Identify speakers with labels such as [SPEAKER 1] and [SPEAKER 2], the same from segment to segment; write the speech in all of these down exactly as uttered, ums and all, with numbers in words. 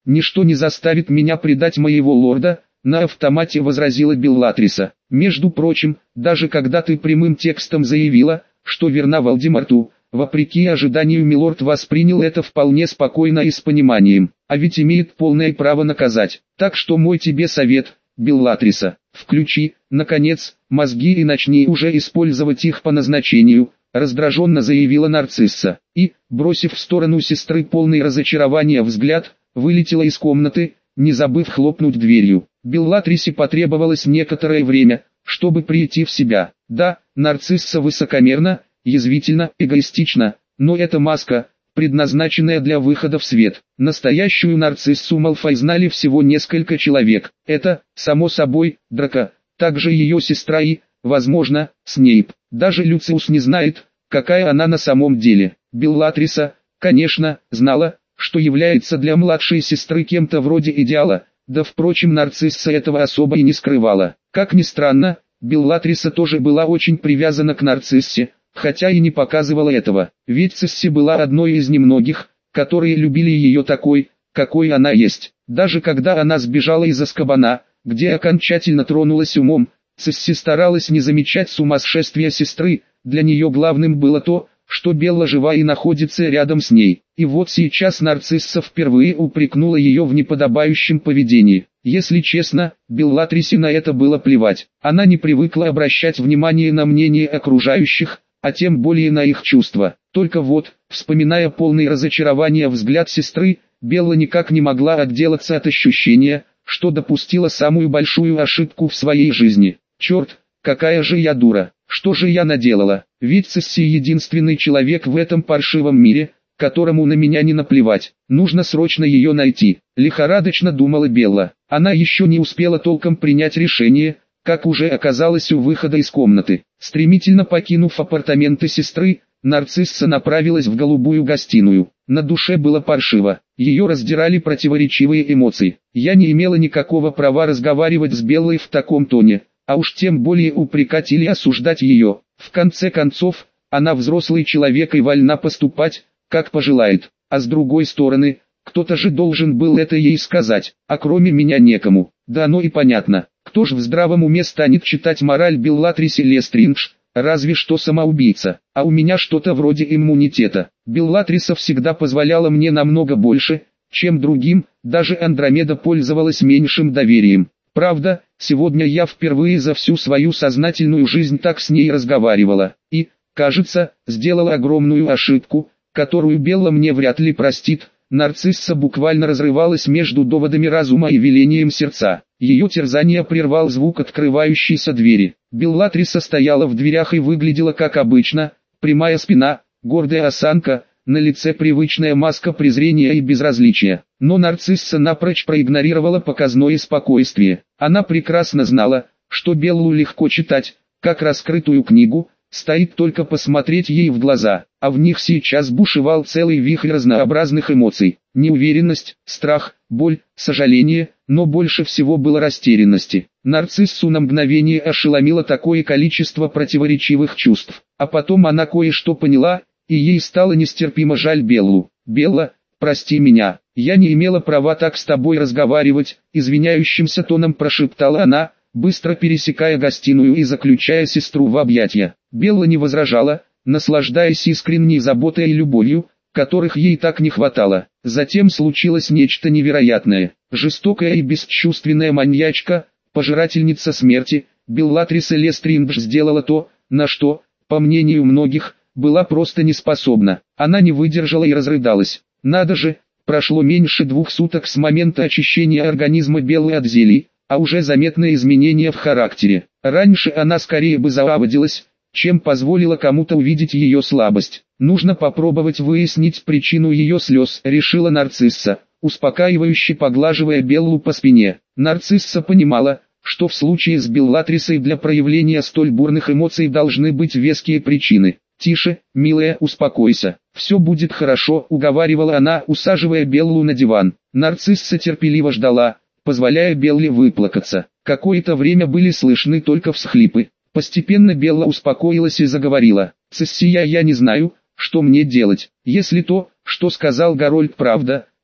[SPEAKER 1] ничто не заставит меня предать моего лорда, на автомате возразила Беллатриса. Между прочим, даже когда ты прямым текстом заявила, что верна Вальдемарту, вопреки ожиданию милорд воспринял это вполне спокойно и с пониманием, а ведь имеет полное право наказать. Так что мой тебе совет, Беллатриса, включи, наконец, мозги и начни уже использовать их по назначению, раздраженно заявила нарцисса, и, бросив в сторону сестры полный разочарования взгляд, вылетела из комнаты, не забыв хлопнуть дверью. Беллатрисе потребовалось некоторое время, чтобы прийти в себя. Да, нарцисса высокомерна, язвительно, эгоистична, но это маска, предназначенная для выхода в свет. Настоящую нарциссу Малфой знали всего несколько человек. Это, само собой, Драко, также ее сестра и, возможно, Снейп. Даже Люциус не знает, какая она на самом деле. Беллатриса, конечно, знала, что является для младшей сестры кем-то вроде идеала, да впрочем нарцисса этого особо и не скрывала. Как ни странно, Беллатриса тоже была очень привязана к нарциссе, хотя и не показывала этого, ведь Цисси была одной из немногих, которые любили ее такой, какой она есть. Даже когда она сбежала из Азкабана, где окончательно тронулась умом, Цисси старалась не замечать сумасшествия сестры, для нее главным было то, что Белла жива и находится рядом с ней. И вот сейчас нарцисса впервые упрекнула ее в неподобающем поведении. Если честно, Беллатрисе на это было плевать. Она не привыкла обращать внимание на мнение окружающих, а тем более на их чувства. Только вот, вспоминая полный разочарования взгляд сестры, Белла никак не могла отделаться от ощущения, что допустила самую большую ошибку в своей жизни. Черт, какая же я дура, что же я наделала? Ведь Цисси единственный человек в этом паршивом мире, которому на меня не наплевать. Нужно срочно ее найти. Лихорадочно думала Белла. Она еще не успела толком принять решение, как уже оказалась у выхода из комнаты. Стремительно покинув апартаменты сестры, нарцисса направилась в голубую гостиную. На душе было паршиво. Ее раздирали противоречивые эмоции. Я не имела никакого права разговаривать с Беллой в таком тоне, а уж тем более упрекать или осуждать ее. В конце концов, она взрослый человек и вольна поступать, как пожелает. А с другой стороны, кто-то же должен был это ей сказать, а кроме меня некому. Да оно и понятно. Кто ж в здравом уме станет читать мораль Беллатрисе Лестриндж, разве что самоубийца. А у меня что-то вроде иммунитета. Беллатриса всегда позволяла мне намного больше, чем другим, даже Андромеда пользовалась меньшим доверием. Правда, сегодня я впервые за всю свою сознательную жизнь так с ней разговаривала, и, кажется, сделала огромную ошибку, которую Белла мне вряд ли простит. Нарцисса буквально разрывалась между доводами разума и велением сердца. Ее терзание прервал звук открывающейся двери. Беллатриса стояла в дверях и выглядела как обычно, прямая спина, гордая осанка, на лице привычная маска презрения и безразличия. Но нарцисса напрочь проигнорировала показное спокойствие. Она прекрасно знала, что Беллу легко читать, как раскрытую книгу, стоит только посмотреть ей в глаза, а в них сейчас бушевал целый вихрь разнообразных эмоций. Неуверенность, страх, боль, сожаление, но больше всего было растерянности. Нарциссу на мгновение ошеломило такое количество противоречивых чувств. А потом она кое-что поняла, и ей стало нестерпимо жаль Беллу. «Белла, прости меня, я не имела права так с тобой разговаривать», извиняющимся тоном прошептала она, быстро пересекая гостиную и заключая сестру в объятия. Белла не возражала, наслаждаясь искренней заботой и любовью, которых ей так не хватало. Затем случилось нечто невероятное. Жестокая и бесчувственная маньячка, пожирательница смерти, Беллатриса Лестриндж сделала то, на что, по мнению многих, была просто не способна. Она не выдержала и разрыдалась. Надо же, прошло меньше двух суток с момента очищения организма Беллы от зелий, а уже заметные изменения в характере. Раньше она скорее бы зааводилась, чем позволила кому-то увидеть ее слабость. Нужно попробовать выяснить причину ее слез, решила нарцисса, успокаивающе поглаживая Беллу по спине. Нарцисса понимала, что в случае с Беллатрисой для проявления столь бурных эмоций должны быть веские причины. «Тише, милая, успокойся, все будет хорошо», уговаривала она, усаживая Беллу на диван. Нарцисса терпеливо ждала, позволяя Белле выплакаться. Какое-то время были слышны только всхлипы. Постепенно Белла успокоилась и заговорила. «Цессия, я не знаю, что мне делать. Если то, что сказал Гарольд, правда,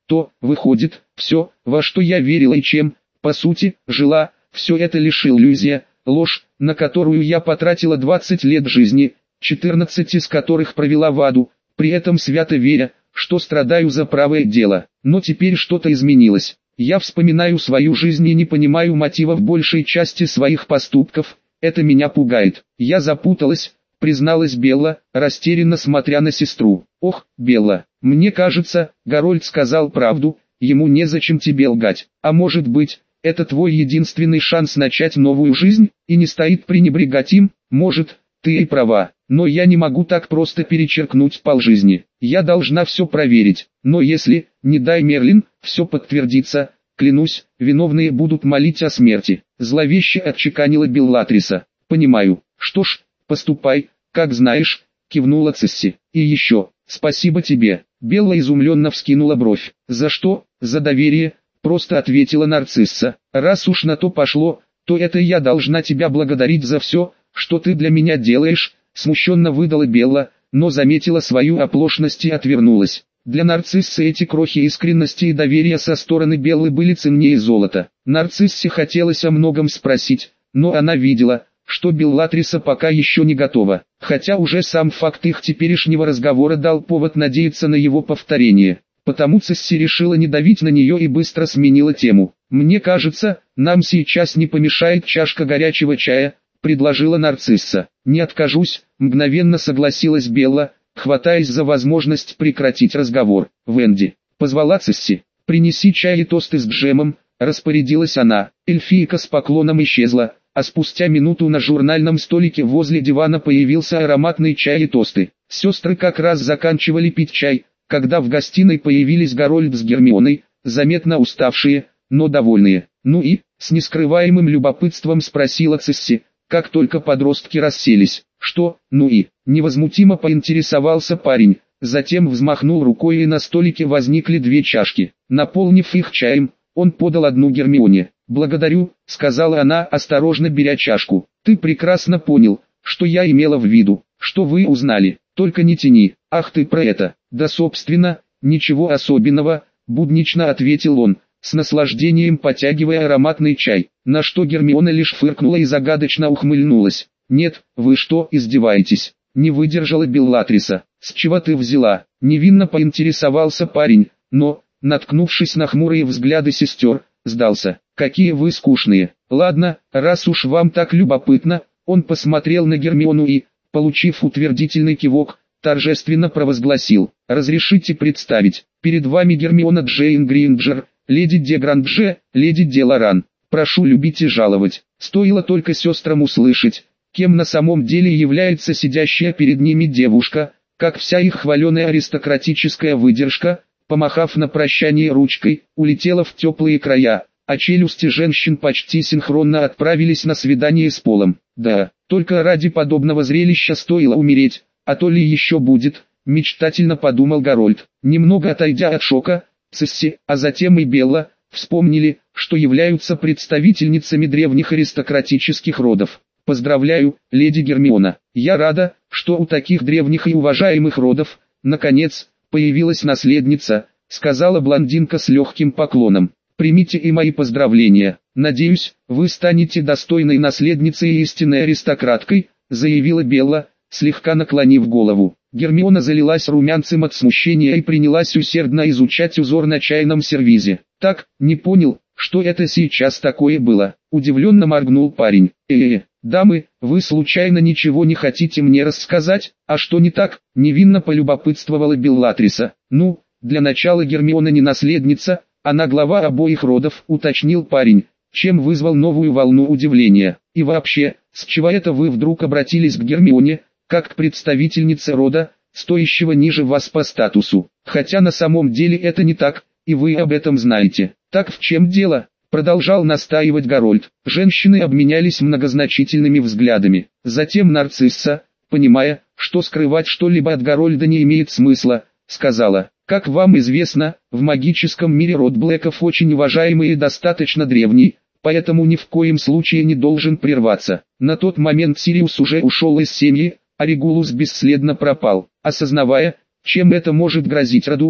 [SPEAKER 1] то, выходит, все, во что я верила и чем, по сути, жила, все это лишь иллюзия, ложь, на которую я потратила двадцать лет жизни, четырнадцать из которых провела в аду, при этом свято веря, что страдаю за правое дело. Но теперь что-то изменилось. Я вспоминаю свою жизнь и не понимаю мотивов большей части своих поступков, это меня пугает. Я запуталась, призналась Белла, растерянно смотря на сестру. Ох, Белла, мне кажется, Гарольд сказал правду, ему незачем тебе лгать. А может быть, это твой единственный шанс начать новую жизнь, и не стоит пренебрегать им? Может, ты и права, но я не могу так просто перечеркнуть полжизни. Я должна все проверить, но если, не дай Мерлин, все подтвердится, клянусь, виновные будут молить о смерти. Зловеще отчеканила Беллатриса. Понимаю. Что ж, поступай, как знаешь, кивнула Цесси. И еще, спасибо тебе. Белла изумленно вскинула бровь. За что? За доверие, просто ответила Нарцисса. Раз уж на то пошло, то это я должна тебя благодарить за все, что ты для меня делаешь, смущенно выдала Белла, но заметила свою оплошность и отвернулась. Для Нарциссы эти крохи искренности и доверия со стороны Беллы были ценнее золота. Нарциссе хотелось о многом спросить, но она видела, что Беллатриса пока еще не готова, хотя уже сам факт их теперешнего разговора дал повод надеяться на его повторение. Потому Цесси решила не давить на нее и быстро сменила тему. «Мне кажется, нам сейчас не помешает чашка горячего чая», — предложила Нарцисса. «Не откажусь», — мгновенно согласилась Белла, хватаясь за возможность прекратить разговор. «Венди», — позвала Цесси, — «принеси чай и тосты с джемом», — распорядилась она. Эльфийка с поклоном исчезла, а спустя минуту на журнальном столике возле дивана появился ароматный чай и тосты. Сестры как раз заканчивали пить чай, когда в гостиной появились Гарольд с Гермионой, заметно уставшие, но довольные. «Ну и?» — с нескрываемым любопытством спросила Цесси, как только подростки расселись. «Что, ну и?» — невозмутимо поинтересовался парень, затем взмахнул рукой и на столике возникли две чашки. Наполнив их чаем, он подал одну Гермионе. «Благодарю», — сказала она, осторожно беря чашку. «Ты прекрасно понял, что я имела в виду, что вы узнали, только не тяни. Ах ты про это». «Да собственно, ничего особенного», — буднично ответил он, с наслаждением потягивая ароматный чай, на что Гермиона лишь фыркнула и загадочно ухмыльнулась. «Нет, вы что, издеваетесь?» — не выдержала Беллатриса. «С чего ты взяла?» — невинно поинтересовался парень, но, наткнувшись на хмурые взгляды сестер, сдался. «Какие вы скучные. Ладно, раз уж вам так любопытно», он посмотрел на Гермиону и, получив утвердительный кивок, торжественно провозгласил: «Разрешите представить, перед вами Гермиона Джейн Гринджер, леди де Грандже, леди де Лоран. Прошу любить и жаловать». Стоило только сестрам услышать, кем на самом деле является сидящая перед ними девушка, как вся их хваленая аристократическая выдержка, помахав на прощание ручкой, улетела в теплые края, а челюсти женщин почти синхронно отправились на свидание с полом. Да, только ради подобного зрелища стоило умереть, а то ли еще будет, мечтательно подумал Гарольд. Немного отойдя от шока, Цесси, а затем и Белла, вспомнили, что являются представительницами древних аристократических родов. «Поздравляю, леди Гермиона, я рада, что у таких древних и уважаемых родов, наконец, появилась наследница», сказала блондинка с легким поклоном. «Примите и мои поздравления. Надеюсь, вы станете достойной наследницей и истинной аристократкой», заявила Белла, слегка наклонив голову. Гермиона залилась румянцем от смущения и принялась усердно изучать узор на чайном сервизе. «Так, не понял, что это сейчас такое было?» Удивленно моргнул парень. «Э-э, дамы, вы случайно ничего не хотите мне рассказать? А что не так?» Невинно полюбопытствовала Беллатриса. «Ну, для начала Гермиона не наследница, она глава обоих родов», уточнил парень, чем вызвал новую волну удивления. «И вообще, с чего это вы вдруг обратились к Гермионе, как к представительнице рода, стоящего ниже вас по статусу? Хотя на самом деле это не так, и вы об этом знаете». «Так в чем дело?» — продолжал настаивать Гарольд. Женщины обменялись многозначительными взглядами. Затем Нарцисса, понимая, что скрывать что-либо от Гарольда не имеет смысла, сказала: «Как вам известно, в магическом мире род Блэков очень уважаемый и достаточно древний, поэтому ни в коем случае не должен прерваться. На тот момент Сириус уже ушел из семьи, а Регулус бесследно пропал. Осознавая, чем это может грозить роду,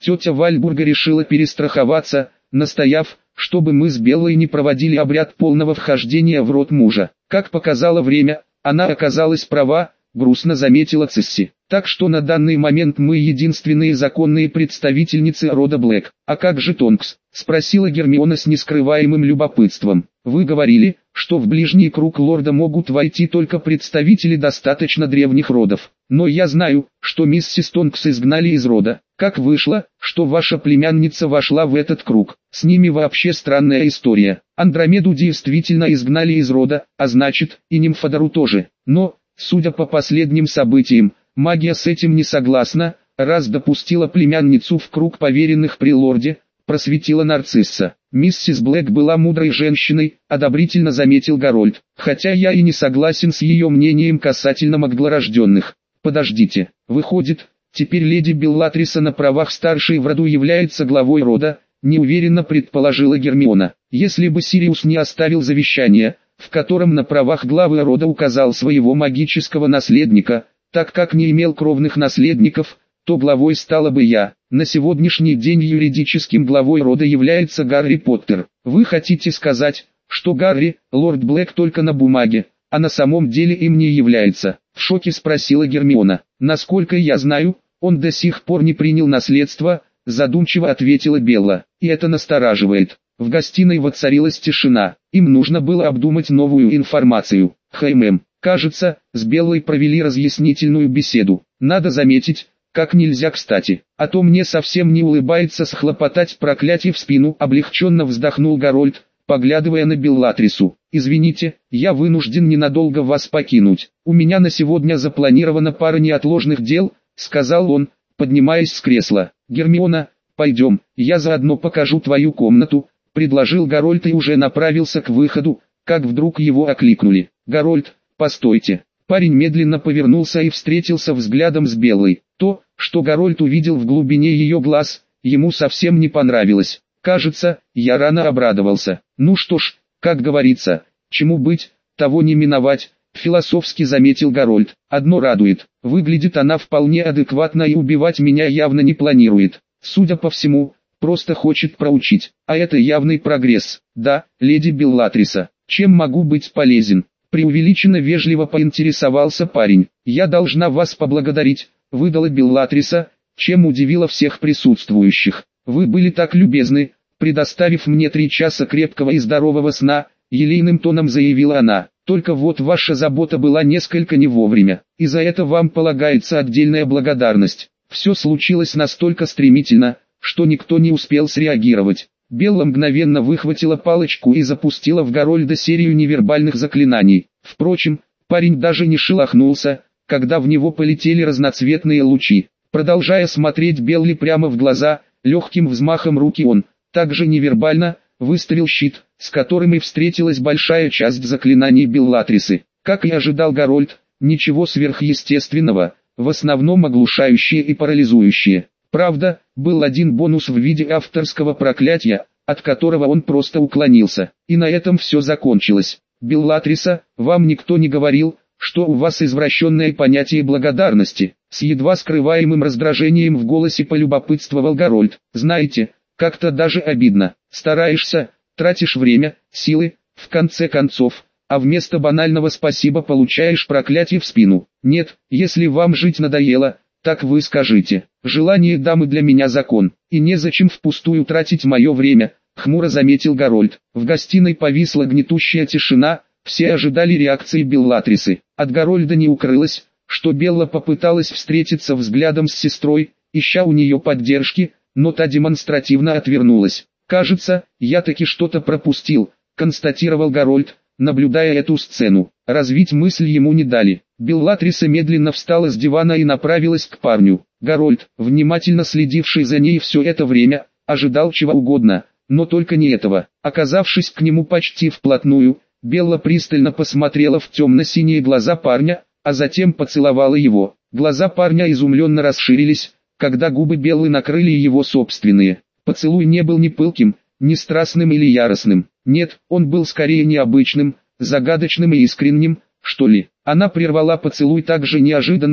[SPEAKER 1] Тетя Вальбурга решила перестраховаться, настояв, чтобы мы с Беллой не проводили обряд полного вхождения в род мужа. Как показало время, она оказалась права, грустно заметила Цисси. Так что на данный момент мы единственные законные представительницы рода Блэк. А как же Тонкс? Спросила Гермиона с нескрываемым любопытством. Вы говорили, что в ближний круг лорда могут войти только представители достаточно древних родов. Но я знаю, что миссис Тонкс изгнали из рода. Как вышло, что ваша племянница вошла в этот круг? С ними вообще странная история. Андромеду действительно изгнали из рода, а значит, и Нимфодору тоже. Но, судя по последним событиям, магия с этим не согласна, раз допустила племянницу в круг поверенных при лорде, просветила Нарцисса. Миссис Блэк была мудрой женщиной, одобрительно заметил Гарольд, хотя я и не согласен с ее мнением касательно маглорожденных. Подождите, выходит, теперь леди Беллатриса на правах старшей в роду является главой рода, неуверенно предположила Гермиона. Если бы Сириус не оставил завещание, в котором на правах главы рода указал своего магического наследника, так как не имел кровных наследников, то главой стала бы я. На сегодняшний день юридическим главой рода является Гарри Поттер. Вы хотите сказать, что Гарри, лорд Блэк только на бумаге, а на самом деле им не является? В шоке спросила Гермиона. Насколько я знаю, он до сих пор не принял наследство, задумчиво ответила Белла. И это настораживает. В гостиной воцарилась тишина. Им нужно было обдумать новую информацию. Хэймэм, кажется, с Беллой провели разъяснительную беседу. Надо заметить, как нельзя кстати, а то мне совсем не улыбается схлопотать проклятие в спину, облегченно вздохнул Гарольд, поглядывая на Беллатрису. Извините, я вынужден ненадолго вас покинуть. У меня на сегодня запланирована пара неотложных дел, сказал он, поднимаясь с кресла. Гермиона, пойдем, я заодно покажу твою комнату, предложил Гарольд и уже направился к выходу, как вдруг его окликнули. Гарольд, постойте. Парень медленно повернулся и встретился взглядом с Беллой. То, что Гарольд увидел в глубине ее глаз, ему совсем не понравилось. Кажется, я рано обрадовался. Ну что ж, как говорится, чему быть, того не миновать, философски заметил Гарольд. Одно радует, выглядит она вполне адекватно и убивать меня явно не планирует. Судя по всему, просто хочет проучить. А это явный прогресс. Да, леди Беллатриса, чем могу быть полезен? Преувеличенно вежливо поинтересовался парень. «Я должна вас поблагодарить», — выдала Беллатриса, чем удивила всех присутствующих. «Вы были так любезны, предоставив мне три часа крепкого и здорового сна», — елейным тоном заявила она. «Только вот ваша забота была несколько не вовремя, и за это вам полагается отдельная благодарность. Все случилось настолько стремительно, что никто не успел среагировать». Белла мгновенно выхватила палочку и запустила в Гарольда серию невербальных заклинаний. Впрочем, парень даже не шелохнулся, когда в него полетели разноцветные лучи. Продолжая смотреть Белли прямо в глаза, легким взмахом руки он, также невербально, выставил щит, с которым и встретилась большая часть заклинаний Беллатрисы. Как и ожидал Гарольд, ничего сверхъестественного, в основном оглушающие и парализующие. Правда, был один бонус в виде авторского проклятия, от которого он просто уклонился. И на этом все закончилось. Беллатриса, вам никто не говорил, что у вас извращенное понятие благодарности? С едва скрываемым раздражением в голосе полюбопытствовал Гарольд. Знаете, как-то даже обидно. Стараешься, тратишь время, силы, в конце концов, а вместо банального спасибо получаешь проклятие в спину. Нет, если вам жить надоело, так вы скажите. Желание дамы для меня закон, и незачем впустую тратить мое время, хмуро заметил Гарольд. В гостиной повисла гнетущая тишина, все ожидали реакции Беллатрисы. От Гарольда не укрылось, что Белла попыталась встретиться взглядом с сестрой, ища у нее поддержки, но та демонстративно отвернулась. «Кажется, я таки что-то пропустил», — констатировал Гарольд, наблюдая эту сцену. Развить мысль ему не дали. Беллатриса медленно встала с дивана и направилась к парню. Гарольд, внимательно следивший за ней все это время, ожидал чего угодно, но только не этого. Оказавшись к нему почти вплотную, Белла пристально посмотрела в темно-синие глаза парня, а затем поцеловала его. Глаза парня изумленно расширились, когда губы Беллы накрыли его собственные. Поцелуй не был ни пылким, ни страстным или яростным. Нет, он был скорее необычным, загадочным и искренним, что ли. Она прервала поцелуй так же неожиданно,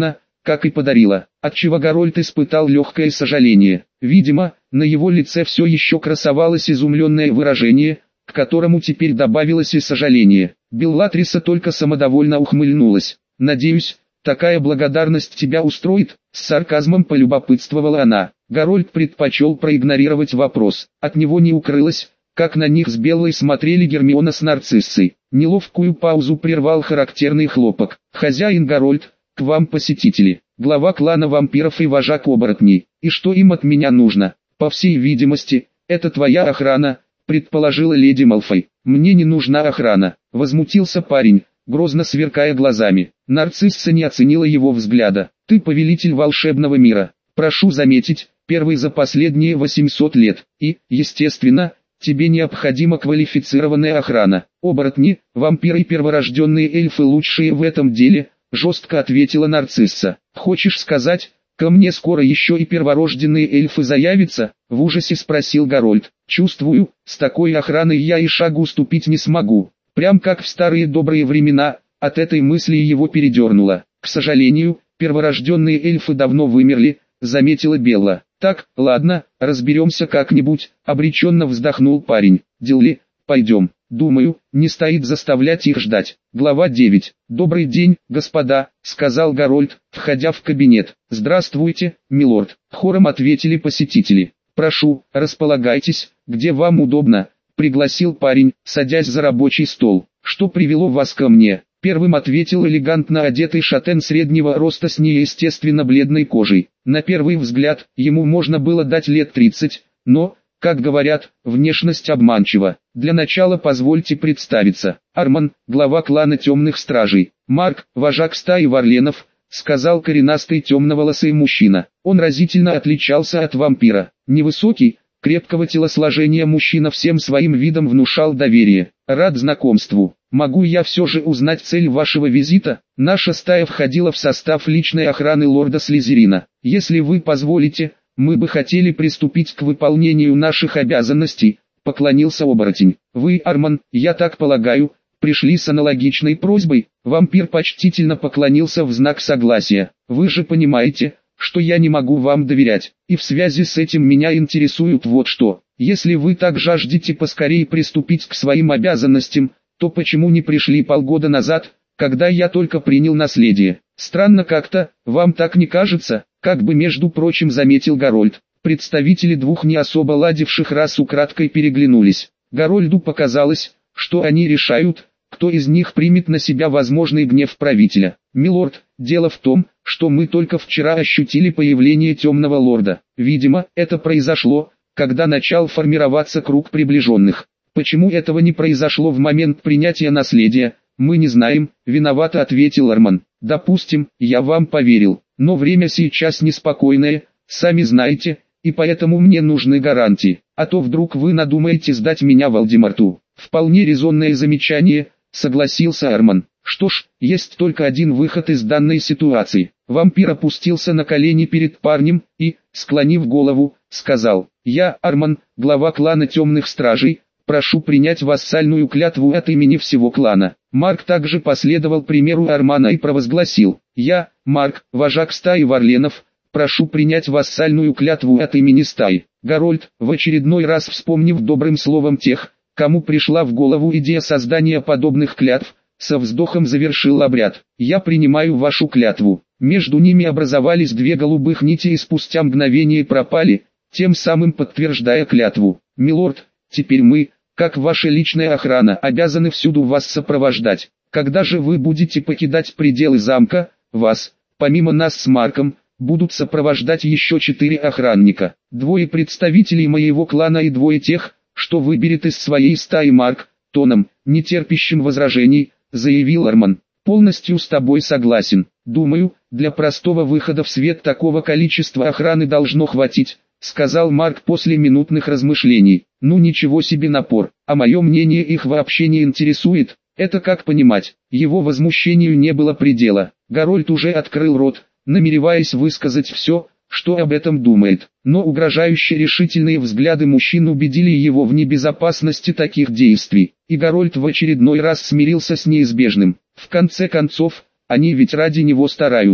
[SPEAKER 1] как и подарила, отчего Гарольд испытал легкое сожаление. Видимо, на его лице все еще красовалось изумленное выражение, к которому теперь добавилось и сожаление. Беллатриса только самодовольно ухмыльнулась. «Надеюсь, такая благодарность тебя устроит?» — с сарказмом полюбопытствовала она. Гарольд предпочел проигнорировать вопрос. От него не укрылось, как на них с Беллой смотрели Гермиона с Нарциссой. Неловкую паузу прервал характерный хлопок. «Хозяин Гарольд, к вам посетители, глава клана вампиров и вожак оборотней. И что им от меня нужно? По всей видимости, это твоя охрана», — предположила леди Малфой. «Мне не нужна охрана», — возмутился парень, грозно сверкая глазами. Нарцисса не оценила его взгляда. «Ты повелитель волшебного мира, прошу заметить, первый за последние восемьсот лет, и, естественно, тебе необходима квалифицированная охрана. Оборотни, вампиры и перворожденные эльфы лучшие в этом деле», — жестко ответила Нарцисса. «Хочешь сказать, ко мне скоро еще и перворожденные эльфы заявятся?» — в ужасе спросил Гарольд. «Чувствую, с такой охраной я и шагу ступить не смогу. Прям как в старые добрые времена». От этой мысли его передернуло. «К сожалению, перворожденные эльфы давно вымерли», — заметила Белла. «Так, ладно, разберемся как-нибудь», — обреченно вздохнул парень. «Дилли, пойдем. Думаю, не стоит заставлять их ждать». Глава девять. «Добрый день, господа», — сказал Гарольд, входя в кабинет. «Здравствуйте, милорд», — хором ответили посетители. «Прошу, располагайтесь, где вам удобно», — пригласил парень, садясь за рабочий стол. «Что привело вас ко мне?» Первым ответил элегантно одетый шатен среднего роста с неестественно бледной кожей. На первый взгляд, ему можно было дать лет тридцать, но, как говорят, внешность обманчива. Для начала позвольте представиться. Арман, глава клана Темных Стражей. Марк, вожак стаи варленов, сказал коренастый темноволосый мужчина. Он разительно отличался от вампира. Невысокий, крепкого телосложения мужчина всем своим видом внушал доверие. «Рад знакомству. Могу я все же узнать цель вашего визита?» Наша стая входила в состав личной охраны лорда Слизерина. «Если вы позволите, мы бы хотели приступить к выполнению наших обязанностей», — поклонился оборотень. «Вы, Арман, я так полагаю, пришли с аналогичной просьбой?» Вампир почтительно поклонился в знак согласия. «Вы же понимаете, что я не могу вам доверять, и в связи с этим меня интересует вот что. Если вы так жаждете поскорее приступить к своим обязанностям, то почему не пришли полгода назад, когда я только принял наследие? Странно как-то, вам так не кажется?» Как бы между прочим заметил Гарольд. Представители двух не особо ладивших рас украдкой переглянулись. Гарольду показалось, что они решают, кто из них примет на себя возможный гнев правителя. «Милорд, дело в том, что мы только вчера ощутили появление темного лорда. Видимо, это произошло, когда начал формироваться круг приближенных. Почему этого не произошло в момент принятия наследия, мы не знаем», — виновато ответил Арман. «Допустим, я вам поверил, но время сейчас неспокойное, сами знаете, и поэтому мне нужны гарантии, а то вдруг вы надумаете сдать меня Волдеморту». «Вполне резонное замечание», — согласился Арман. «Что ж, есть только один выход из данной ситуации». Вампир опустился на колени перед парнем и, склонив голову, сказал: «Я, Арман, глава клана Темных Стражей, прошу принять вассальную клятву от имени всего клана». Марк также последовал примеру Армана и провозгласил: «Я, Марк, вожак стаи варленов, прошу принять вассальную клятву от имени стаи». Гарольд, в очередной раз вспомнив добрым словом тех, кому пришла в голову идея создания подобных клятв, со вздохом завершил обряд. «Я принимаю вашу клятву». Между ними образовались две голубых нити и спустя мгновение пропали, тем самым подтверждая клятву. «Милорд, теперь мы, как ваша личная охрана, обязаны всюду вас сопровождать. Когда же вы будете покидать пределы замка, вас, помимо нас с Марком, будут сопровождать еще четыре охранника. Двое представителей моего клана и двое тех, что выберет из своей стаи Марк», тоном, не терпящим возражений, заявил Арман. «Полностью с тобой согласен. Думаю, для простого выхода в свет такого количества охраны должно хватить», сказал Марк после минутных размышлений. «Ну ничего себе напор, а мое мнение их вообще не интересует». Это как понимать? Его возмущению не было предела. Гарольд уже открыл рот, намереваясь высказать все, что об этом думает. Но угрожающие решительные взгляды мужчин убедили его в небезопасности таких действий. И Гарольд в очередной раз смирился с неизбежным. В конце концов, они ведь ради него стараются.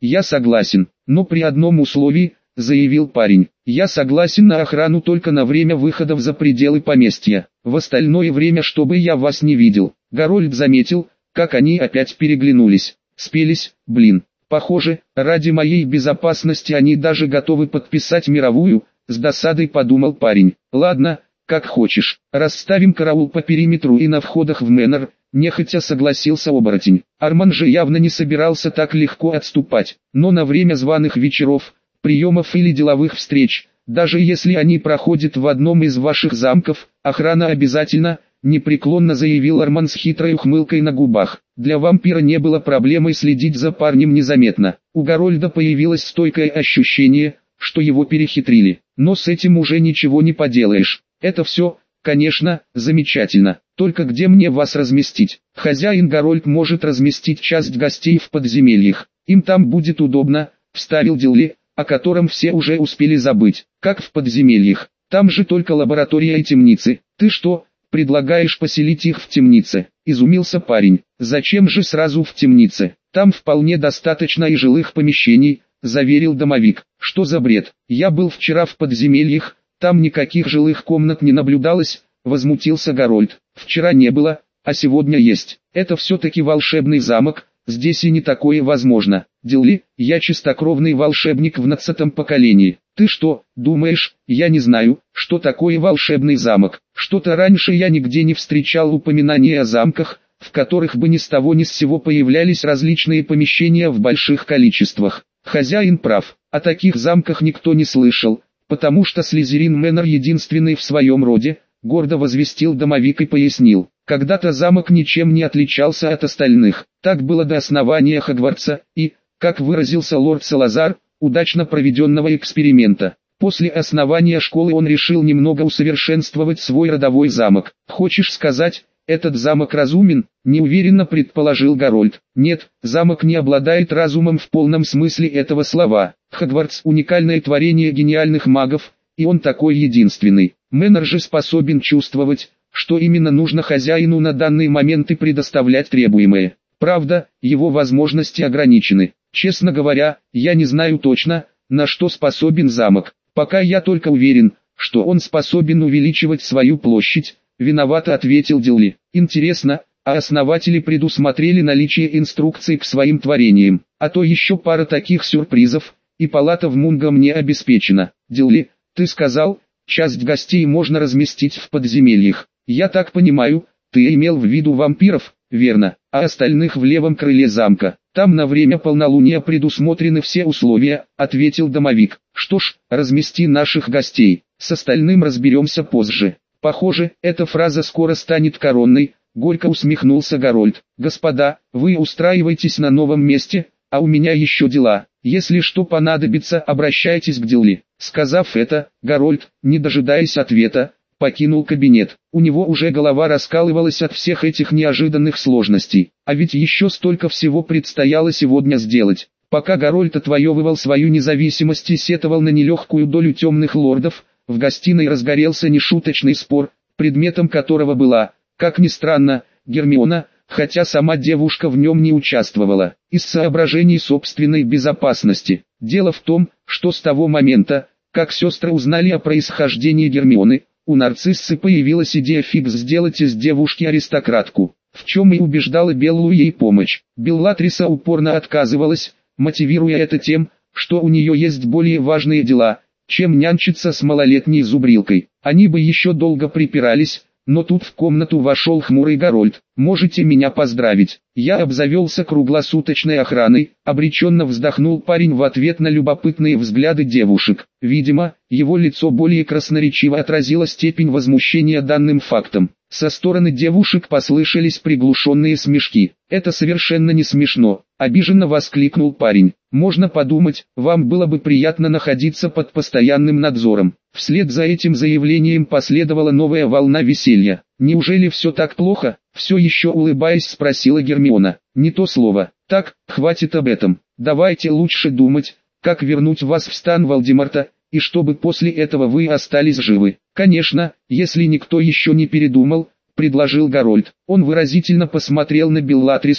[SPEAKER 1] Я согласен, но при одном условии, заявил парень. Я согласен на охрану только на время выходов за пределы поместья. В остальное время, чтобы я вас не видел. Гарольд заметил, как они опять переглянулись. Спелись, блин. Похоже, ради моей безопасности они даже готовы подписать мировую, с досадой подумал парень. Ладно, как хочешь. Расставим караул по периметру и на входах в Мэннер, нехотя согласился оборотень. Арман же явно не собирался так легко отступать, но на время званых вечеров, приемов или деловых встреч, даже если они проходят в одном из ваших замков, охрана обязательно, непреклонно заявил Арман с хитрой ухмылкой на губах. Для вампира не было проблемой следить за парнем незаметно. У Гарольда появилось стойкое ощущение, что его перехитрили, но с этим уже ничего не поделаешь. Это все, конечно, замечательно, только где мне вас разместить? Хозяин Гарольд может разместить часть гостей в подземельях, им там будет удобно, вставил Дилли, о котором все уже успели забыть. Как в подземельях? Там же только лаборатория и темницы. Ты что, предлагаешь поселить их в темнице? Изумился парень. Зачем же сразу в темнице? Там вполне достаточно и жилых помещений, заверил домовик. Что за бред? Я был вчера в подземельях, там никаких жилых комнат не наблюдалось, возмутился Гарольд. Вчера не было, а сегодня есть. Это все-таки волшебный замок. Здесь и не такое возможно. Дилли, я чистокровный волшебник в нацатом поколении. Ты что, думаешь, я не знаю, что такое волшебный замок? Что-то раньше я нигде не встречал упоминания о замках, в которых бы ни с того ни с сего появлялись различные помещения в больших количествах. Хозяин прав, о таких замках никто не слышал, потому что Слизерин Мэннер единственный в своем роде, гордо возвестил домовик и пояснил. Когда-то замок ничем не отличался от остальных, так было до основания Хогвартса и, как выразился лорд Салазар, удачно проведенного эксперимента. После основания школы он решил немного усовершенствовать свой родовой замок. Хочешь сказать, этот замок разумен? Неуверенно предположил Гарольд. Нет, замок не обладает разумом в полном смысле этого слова. Хогвартс уникальное творение гениальных магов, и он такой единственный. Мэннер же способен чувствовать, что именно нужно хозяину на данный момент и предоставлять требуемое. Правда, его возможности ограничены. Честно говоря, я не знаю точно, на что способен замок. Пока я только уверен, что он способен увеличивать свою площадь, виновато ответил Дилли. Интересно, а основатели предусмотрели наличие инструкций к своим творениям, а то еще пара таких сюрпризов, и палата в Мунго мне обеспечена. Дилли, ты сказал, часть гостей можно разместить в подземельях. Я так понимаю, ты имел в виду вампиров, верно, а остальных в левом крыле замка. Там на время полнолуния предусмотрены все условия, ответил домовик. Что ж, размести наших гостей, с остальным разберемся позже. Похоже, эта фраза скоро станет коронной, горько усмехнулся Гарольд. Господа, вы устраивайтесь на новом месте, а у меня еще дела. Если что понадобится, обращайтесь к Дилли. Сказав это, Гарольд, не дожидаясь ответа, покинул кабинет. У него уже голова раскалывалась от всех этих неожиданных сложностей. А ведь еще столько всего предстояло сегодня сделать. Пока Гарольд отвоевывал свою независимость и сетовал на нелегкую долю темных лордов, в гостиной разгорелся нешуточный спор, предметом которого была, как ни странно, Гермиона, хотя сама девушка в нем не участвовала, из соображений собственной безопасности. Дело в том, что с того момента, как сестры узнали о происхождении Гермионы, у нарциссы появилась идея фикс сделать из девушки аристократку, в чем и убеждала Беллу ей помочь. Беллатриса упорно отказывалась, мотивируя это тем, что у нее есть более важные дела, чем нянчиться с малолетней зубрилкой. Они бы еще долго припирались, но тут в комнату вошел хмурый Гарольд. «Можете меня поздравить, я обзавелся круглосуточной охраной», обреченно вздохнул парень в ответ на любопытные взгляды девушек. Видимо, его лицо более красноречиво отразило степень возмущения данным фактом. Со стороны девушек послышались приглушенные смешки. «Это совершенно не смешно», — обиженно воскликнул парень. «Можно подумать, вам было бы приятно находиться под постоянным надзором». Вслед за этим заявлением последовала новая волна веселья. «Неужели все так плохо?» — все еще улыбаясь спросила Гермиона. «Не то слово. Так, хватит об этом. Давайте лучше думать, как вернуть вас в стан Волдеморта, и чтобы после этого вы остались живы». «Конечно, если никто еще не передумал», — предложил Гарольд. Он выразительно посмотрел на Беллатрису,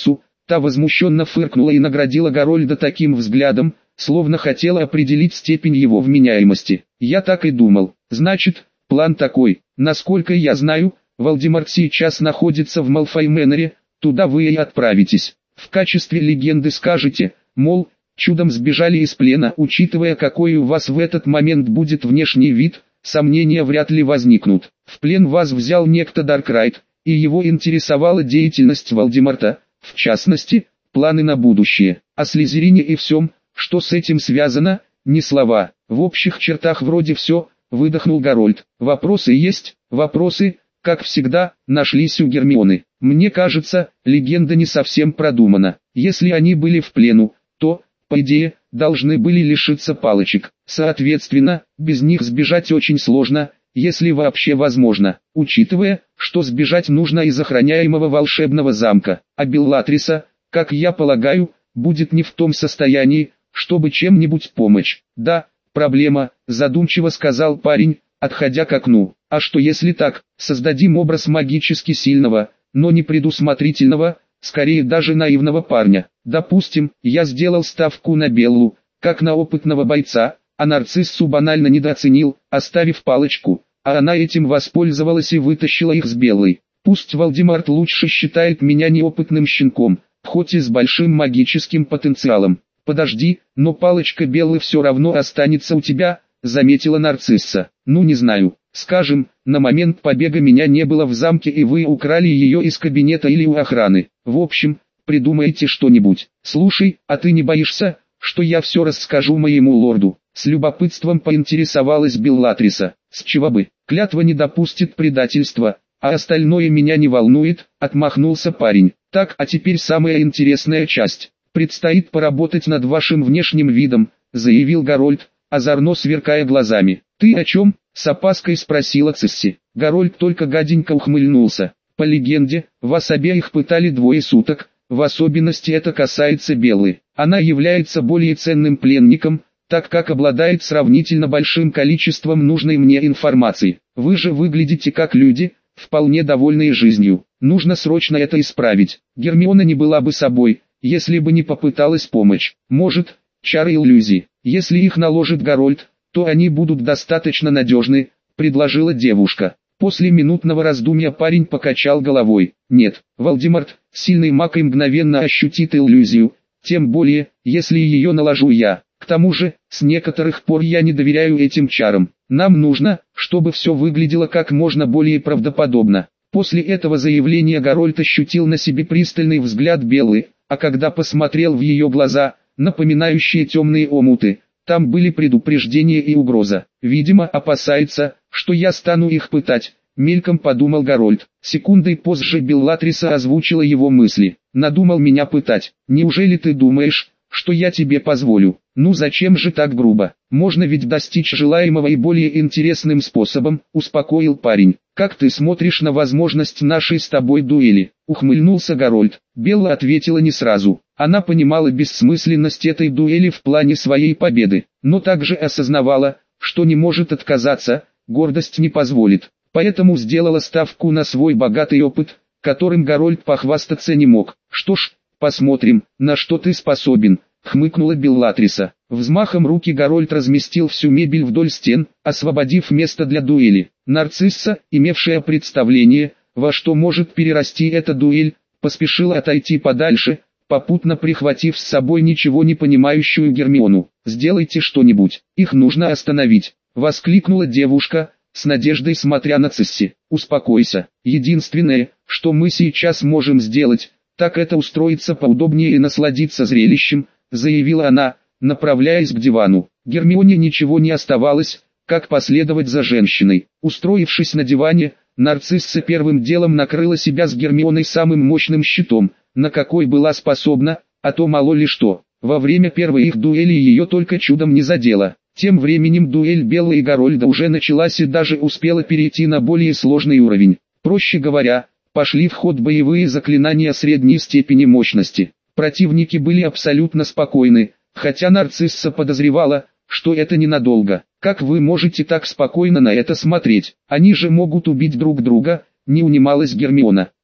[SPEAKER 1] Та возмущенно фыркнула и наградила Гарольда таким взглядом, словно хотела определить степень его вменяемости. Я так и думал. Значит, план такой. Насколько я знаю, Волдеморт сейчас находится в Малфой Мэннере, туда вы и отправитесь. В качестве легенды скажете, мол, чудом сбежали из плена. Учитывая, какой у вас в этот момент будет внешний вид, сомнения вряд ли возникнут. В плен вас взял некто Даркрайт, и его интересовала деятельность Волдеморта, в частности, планы на будущее. О Слизерине и всем, что с этим связано, ни слова. В общих чертах вроде все, выдохнул Гарольд. Вопросы есть? Вопросы, как всегда, нашлись у Гермионы. Мне кажется, легенда не совсем продумана. Если они были в плену, то, по идее, должны были лишиться палочек. Соответственно, без них сбежать очень сложно, если вообще возможно, учитывая, что сбежать нужно из охраняемого волшебного замка. А Беллатриса, как я полагаю, будет не в том состоянии, чтобы чем-нибудь помочь. Да, проблема, задумчиво сказал парень, отходя к окну. А что если так, создадим образ магически сильного, но не предусмотрительного, скорее даже наивного парня. Допустим, я сделал ставку на Беллу, как на опытного бойца, а Нарциссу банально недооценил, оставив палочку, а она этим воспользовалась и вытащила их с Беллой. Пусть Волдеморт лучше считает меня неопытным щенком, хоть и с большим магическим потенциалом. Подожди, но палочка Беллы все равно останется у тебя, заметила Нарцисса. Ну не знаю, скажем, на момент побега меня не было в замке и вы украли ее из кабинета или у охраны. В общем, придумайте что-нибудь. Слушай, а ты не боишься, что я все расскажу моему лорду? С любопытством поинтересовалась Беллатриса. С чего бы? Клятва не допустит предательства, а остальное меня не волнует, отмахнулся парень. Так, а теперь самая интересная часть. Предстоит поработать над вашим внешним видом, заявил Гарольд, озорно сверкая глазами. Ты о чем? С опаской спросила Цисси. Гарольд только гаденько ухмыльнулся. По легенде, вас обеих пытали двое суток, в особенности это касается Беллы. Она является более ценным пленником, так как обладает сравнительно большим количеством нужной мне информации. Вы же выглядите как люди, вполне довольные жизнью. Нужно срочно это исправить. Гермиона не была бы собой, если бы не попыталась помочь. Может, чары иллюзий. Если их наложит Гарольд, то они будут достаточно надежны, предложила девушка. После минутного раздумья парень покачал головой. Нет, Волдеморт, сильный маг и мгновенно ощутит иллюзию, тем более, если ее наложу я. К тому же, с некоторых пор я не доверяю этим чарам. Нам нужно, чтобы все выглядело как можно более правдоподобно. После этого заявления Гарольд ощутил на себе пристальный взгляд Беллы, а когда посмотрел в ее глаза, напоминающие темные омуты, там были предупреждение и угроза. Видимо, опасается, что я стану их пытать, мельком подумал Гарольд. Секундой позже Беллатриса озвучила его мысли. Надумал меня пытать. Неужели ты думаешь, что я тебе позволю? Ну зачем же так грубо? Можно ведь достичь желаемого и более интересным способом, успокоил парень. Как ты смотришь на возможность нашей с тобой дуэли? Ухмыльнулся Гарольд. Белла ответила не сразу. Она понимала бессмысленность этой дуэли в плане своей победы, но также осознавала, что не может отказаться, гордость не позволит. Поэтому сделала ставку на свой богатый опыт, которым Гарольд похвастаться не мог. Что ж, посмотрим, на что ты способен, хмыкнула Беллатриса. Взмахом руки Гарольд разместил всю мебель вдоль стен, освободив место для дуэли. Нарцисса, имевшая представление, во что может перерасти эта дуэль, поспешила отойти подальше, попутно прихватив с собой ничего не понимающую Гермиону. «Сделайте что-нибудь, их нужно остановить», — воскликнула девушка, с надеждой смотря на Цисси. «Успокойся, единственное, что мы сейчас можем сделать, так это устроиться поудобнее и насладиться зрелищем», — заявила она, направляясь к дивану. Гермионе ничего не оставалось, как последовать за женщиной. Устроившись на диване, Нарцисса первым делом накрыла себя с Гермионой самым мощным щитом, на какой была способна, а то мало ли что. Во время первой их дуэли ее только чудом не задело. Тем временем дуэль Беллы и Гарольда уже началась и даже успела перейти на более сложный уровень. Проще говоря, пошли в ход боевые заклинания средней степени мощности. Противники были абсолютно спокойны, хотя Нарцисса подозревала, что это ненадолго. «Как вы можете так спокойно на это смотреть? Они же могут убить друг друга», — не унималась Гермиона.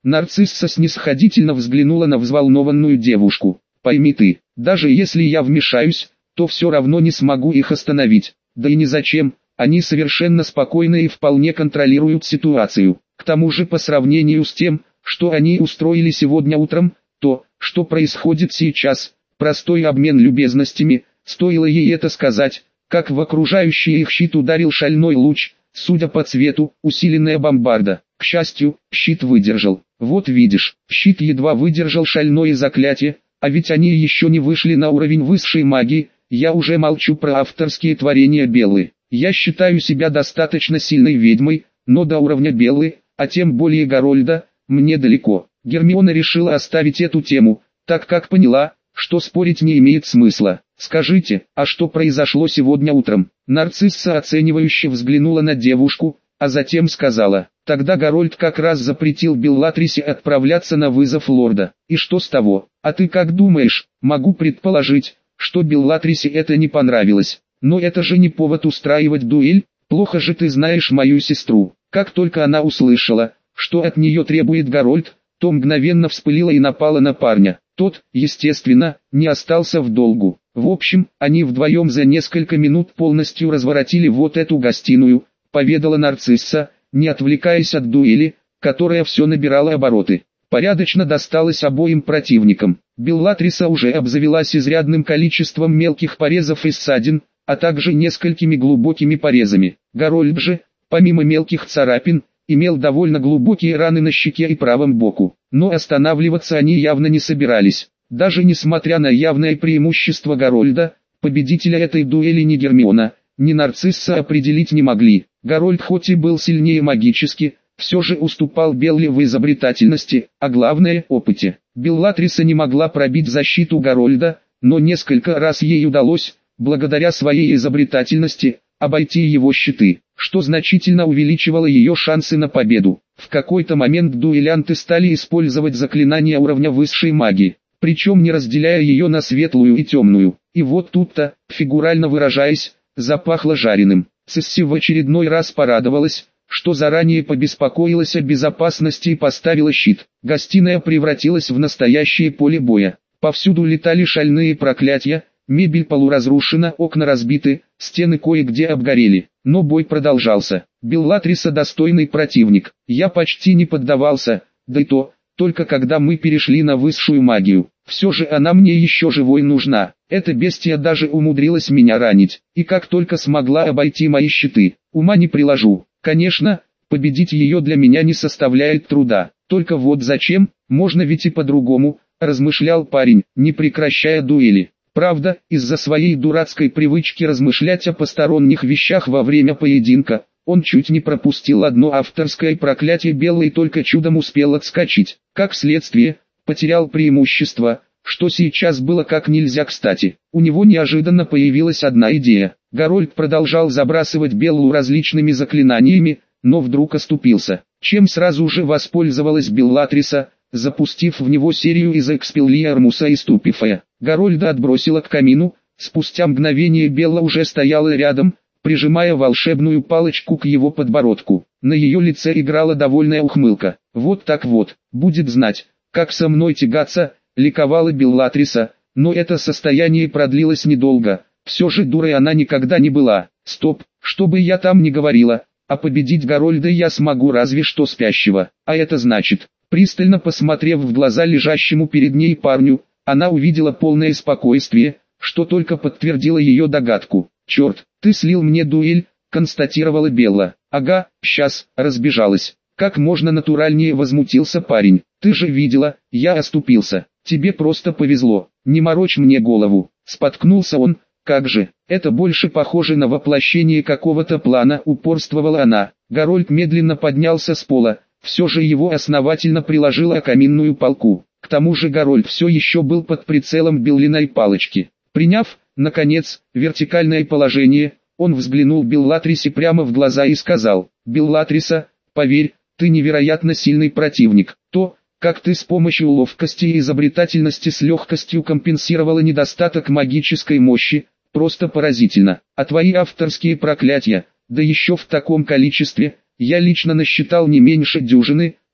[SPEAKER 1] Нарцисса снисходительно взглянула на взволнованную девушку. Пойми ты, даже если я вмешаюсь, то все равно не смогу их остановить. Да и ни зачем, они совершенно спокойны и вполне контролируют ситуацию. К тому же по сравнению с тем, что они устроили сегодня утром, то, что происходит сейчас, простой обмен любезностями, стоило ей это сказать, как в окружающий их щит ударил шальной луч, судя по цвету, усиленная бомбарда. К счастью, щит выдержал. Вот видишь, щит едва выдержал шальное заклятие, а ведь они еще не вышли на уровень высшей магии, я уже молчу про авторские творения Беллы. Я считаю себя достаточно сильной ведьмой, но до уровня Беллы, а тем более Гарольда, мне далеко. Гермиона решила оставить эту тему, так как поняла, что спорить не имеет смысла. «Скажите, а что произошло сегодня утром?» Нарцисса оценивающе взглянула на девушку, а затем сказала: «Тогда Гарольд как раз запретил Беллатрисе отправляться на вызов лорда. И что с того? А ты как думаешь?» «Могу предположить, что Беллатрисе это не понравилось. Но это же не повод устраивать дуэль. Плохо же ты знаешь мою сестру». Как только она услышала, что от нее требует Гарольд, то мгновенно вспылила и напала на парня. Тот, естественно, не остался в долгу. В общем, они вдвоем за несколько минут полностью разворотили вот эту гостиную, поведала Нарцисса, не отвлекаясь от дуэли, которая все набирала обороты. Порядочно досталось обоим противникам. Беллатриса уже обзавелась изрядным количеством мелких порезов и ссадин, а также несколькими глубокими порезами. Гарольд же, помимо мелких царапин, имел довольно глубокие раны на щеке и правом боку. Но останавливаться они явно не собирались. Даже несмотря на явное преимущество Гарольда, победителя этой дуэли ни Гермиона, ни Нарцисса определить не могли. Гарольд хоть и был сильнее магически, все же уступал Белле в изобретательности, а главное – опыте. Беллатриса не могла пробить защиту Гарольда, но несколько раз ей удалось, благодаря своей изобретательности, обойти его щиты, что значительно увеличивало ее шансы на победу. В какой-то момент дуэлянты стали использовать заклинания уровня высшей магии, причем не разделяя ее на светлую и темную. И вот тут-то, фигурально выражаясь, запахло жареным. Цесси в очередной раз порадовалась, что заранее побеспокоилась о безопасности и поставила щит. Гостиная превратилась в настоящее поле боя. Повсюду летали шальные проклятия, мебель полуразрушена, окна разбиты, стены кое-где обгорели. Но бой продолжался. Беллатриса достойный противник. Я почти не поддавался, да и то, только когда мы перешли на высшую магию. Все же она мне еще живой нужна. Эта бестия даже умудрилась меня ранить. И как только смогла обойти мои щиты, ума не приложу. Конечно, победить ее для меня не составляет труда. Только вот зачем, можно ведь и по-другому, размышлял парень, не прекращая дуэли. Правда, из-за своей дурацкой привычки размышлять о посторонних вещах во время поединка, он чуть не пропустил одно авторское проклятие Беллы и только чудом успел отскочить. Как следствие, потерял преимущество, что сейчас было как нельзя кстати. У него неожиданно появилась одна идея. Гарольд продолжал забрасывать Беллу различными заклинаниями, но вдруг оступился, чем сразу же воспользовалась Беллатриса, запустив в него серию из Экспеллиармуса и Ступифая. Гарольда отбросила к камину, спустя мгновение Белла уже стояла рядом, прижимая волшебную палочку к его подбородку. На ее лице играла довольная ухмылка. «Вот так вот, будет знать, как со мной тягаться», — ликовала Беллатриса, но это состояние продлилось недолго. Все же дурой она никогда не была. Стоп, что бы я там ни говорила, а победить Гарольда я смогу разве что спящего. А это значит, пристально посмотрев в глаза лежащему перед ней парню, она увидела полное спокойствие, что только подтвердило ее догадку. «Черт, ты слил мне дуэль», — констатировала Белла. «Ага, сейчас», — разбежалась. Как можно натуральнее возмутился парень. «Ты же видела, я оступился. Тебе просто повезло. Не морочь мне голову». Споткнулся он. «Как же, это больше похоже на воплощение какого-то плана», — упорствовала она. Гарольд медленно поднялся с пола. Все же его основательно приложило о каминную полку. К тому же Гарольд все еще был под прицелом Беллиной палочки. Приняв, наконец, вертикальное положение, он взглянул Беллатрисе прямо в глаза и сказал: «Беллатриса, поверь, ты невероятно сильный противник. То, как ты с помощью ловкости и изобретательности с легкостью компенсировала недостаток магической мощи, просто поразительно. А твои авторские проклятия, да еще в таком количестве, я лично насчитал не меньше дюжины»,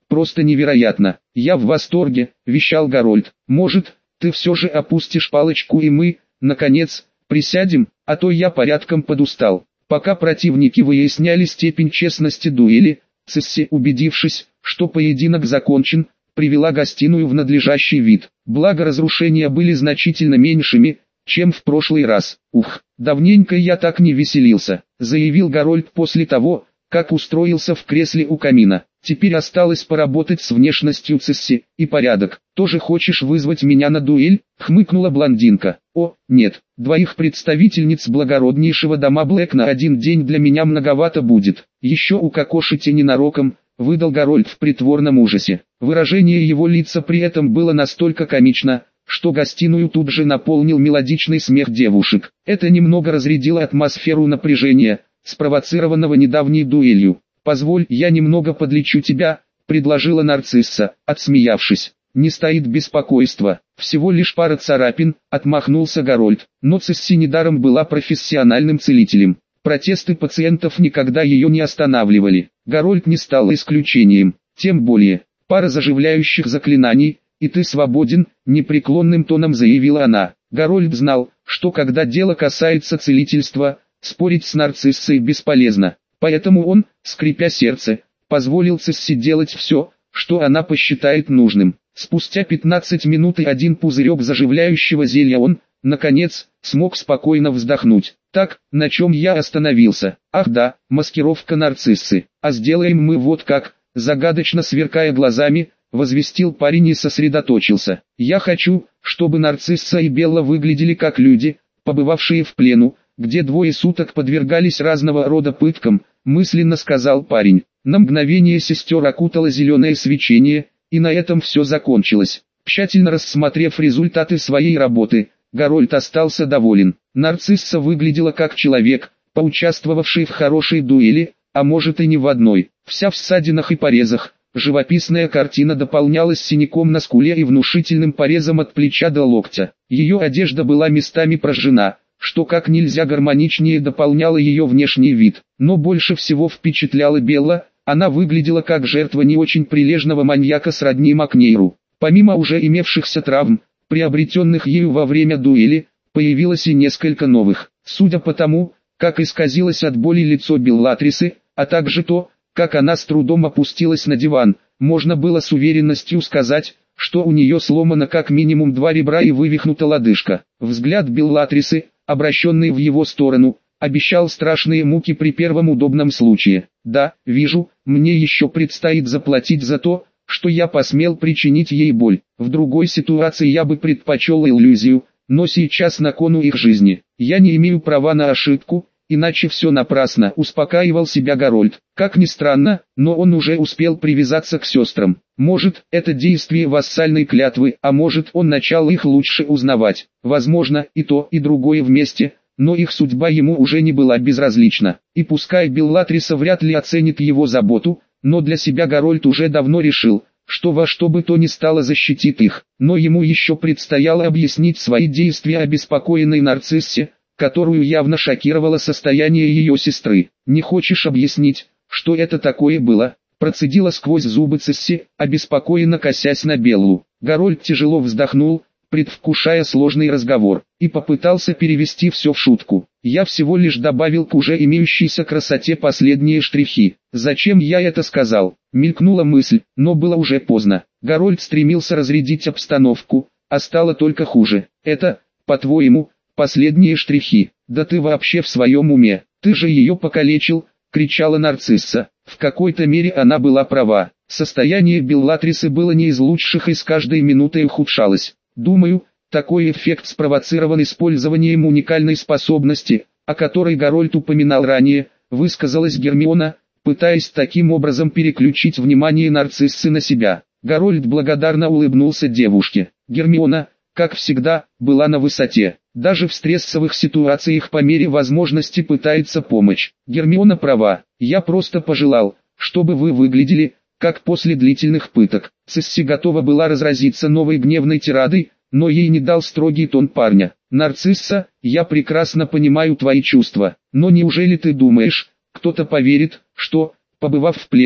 [SPEAKER 1] просто невероятно. Я в восторге, вещал Гарольд. Может, ты все же опустишь палочку и мы, наконец, присядем, а то я порядком подустал. Пока противники выясняли степень честности дуэли, Цесси, убедившись, что поединок закончен, привела гостиную в надлежащий вид. Благо разрушения были значительно меньшими, чем в прошлый раз. «Ух, давненько я так не веселился», — заявил Гарольд после того, как устроился в кресле у камина. «Теперь осталось поработать с внешностью Цесси, и порядок. Тоже хочешь вызвать меня на дуэль?» — хмыкнула блондинка. «О, нет, двоих представительниц благороднейшего дома Блэк на один день для меня многовато будет. Еще укокошите ненароком», — выдал Гарольд в притворном ужасе. Выражение его лица при этом было настолько комично, что гостиную тут же наполнил мелодичный смех девушек. Это немного разрядило атмосферу напряжения, спровоцированного недавней дуэлью. «Позволь, я немного подлечу тебя», — предложила нарцисса, отсмеявшись. «Не стоит беспокойства, всего лишь пара царапин», — отмахнулся Гарольд. Но Цесси недаром была профессиональным целителем. Протесты пациентов никогда ее не останавливали. Гарольд не стал исключением. Тем более, пара заживляющих заклинаний, и ты свободен, непреклонным тоном заявила она. Гарольд знал, что когда дело касается целительства, спорить с нарциссой бесполезно. Поэтому он, скрипя сердце, позволил Цесси делать все, что она посчитает нужным. Спустя пятнадцать минут и один пузырек заживляющего зелья он, наконец, смог спокойно вздохнуть. «Так, на чем я остановился? Ах да, маскировка нарциссы. А сделаем мы вот как», загадочно сверкая глазами, возвестил парень и сосредоточился. «Я хочу, чтобы нарцисса и Белла выглядели как люди, побывавшие в плену, где двое суток подвергались разного рода пыткам», мысленно сказал парень. На мгновение сестер окутало зеленое свечение, и на этом все закончилось. Тщательно рассмотрев результаты своей работы, Гарольд остался доволен. Нарцисса выглядела как человек, поучаствовавший в хорошей дуэли, а может и не в одной. Вся в ссадинах и порезах, живописная картина дополнялась синяком на скуле и внушительным порезом от плеча до локтя. Ее одежда была местами прожжена, что как нельзя гармоничнее дополняло ее внешний вид. Но больше всего впечатляла Белла, она выглядела как жертва не очень прилежного маньяка сродни Макнейру. Помимо уже имевшихся травм, приобретенных ею во время дуэли, появилось и несколько новых. Судя по тому, как исказилось от боли лицо Беллатрисы, а также то, как она с трудом опустилась на диван, можно было с уверенностью сказать, что у нее сломано как минимум два ребра и вывихнута лодыжка. Взгляд Беллатрисы, обращенный в его сторону, обещал страшные муки при первом удобном случае. «Да, вижу, мне еще предстоит заплатить за то, что я посмел причинить ей боль. В другой ситуации я бы предпочел иллюзию, но сейчас на кону их жизни. Я не имею права на ошибку, иначе все напрасно», успокаивал себя Гарольд. Как ни странно, но он уже успел привязаться к сестрам. Может, это действие вассальной клятвы, а может он начал их лучше узнавать. Возможно, и то, и другое вместе, но их судьба ему уже не была безразлична. И пускай Беллатриса вряд ли оценит его заботу, но для себя Гарольд уже давно решил, что во что бы то ни стало защитит их. Но ему еще предстояло объяснить свои действия обеспокоенной нарциссе, которую явно шокировало состояние ее сестры. «Не хочешь объяснить, что это такое было?» Процедила сквозь зубы Цесси, обеспокоенно косясь на Беллу. Гарольд тяжело вздохнул, предвкушая сложный разговор, и попытался перевести все в шутку. «Я всего лишь добавил к уже имеющейся красоте последние штрихи. Зачем я это сказал?» Мелькнула мысль, но было уже поздно. Гарольд стремился разрядить обстановку, а стало только хуже. «Это, по-твоему, последние штрихи? Да ты вообще в своем уме? Ты же ее покалечил!» — кричала нарцисса. В какой-то мере она была права. Состояние Беллатрисы было не из лучших и с каждой минутой ухудшалось. «Думаю, такой эффект спровоцирован использованием уникальной способности, о которой Гарольд упоминал ранее», высказалась Гермиона, пытаясь таким образом переключить внимание нарциссы на себя. Гарольд благодарно улыбнулся девушке. Гермиона, как всегда, была на высоте. Даже в стрессовых ситуациях по мере возможности пытается помочь. Гермиона права, я просто пожелал, чтобы вы выглядели, как после длительных пыток. Цесси готова была разразиться новой гневной тирадой, но ей не дал строгий тон парня. «Нарцисса, я прекрасно понимаю твои чувства, но неужели ты думаешь, кто-то поверит, что, побывав в плену,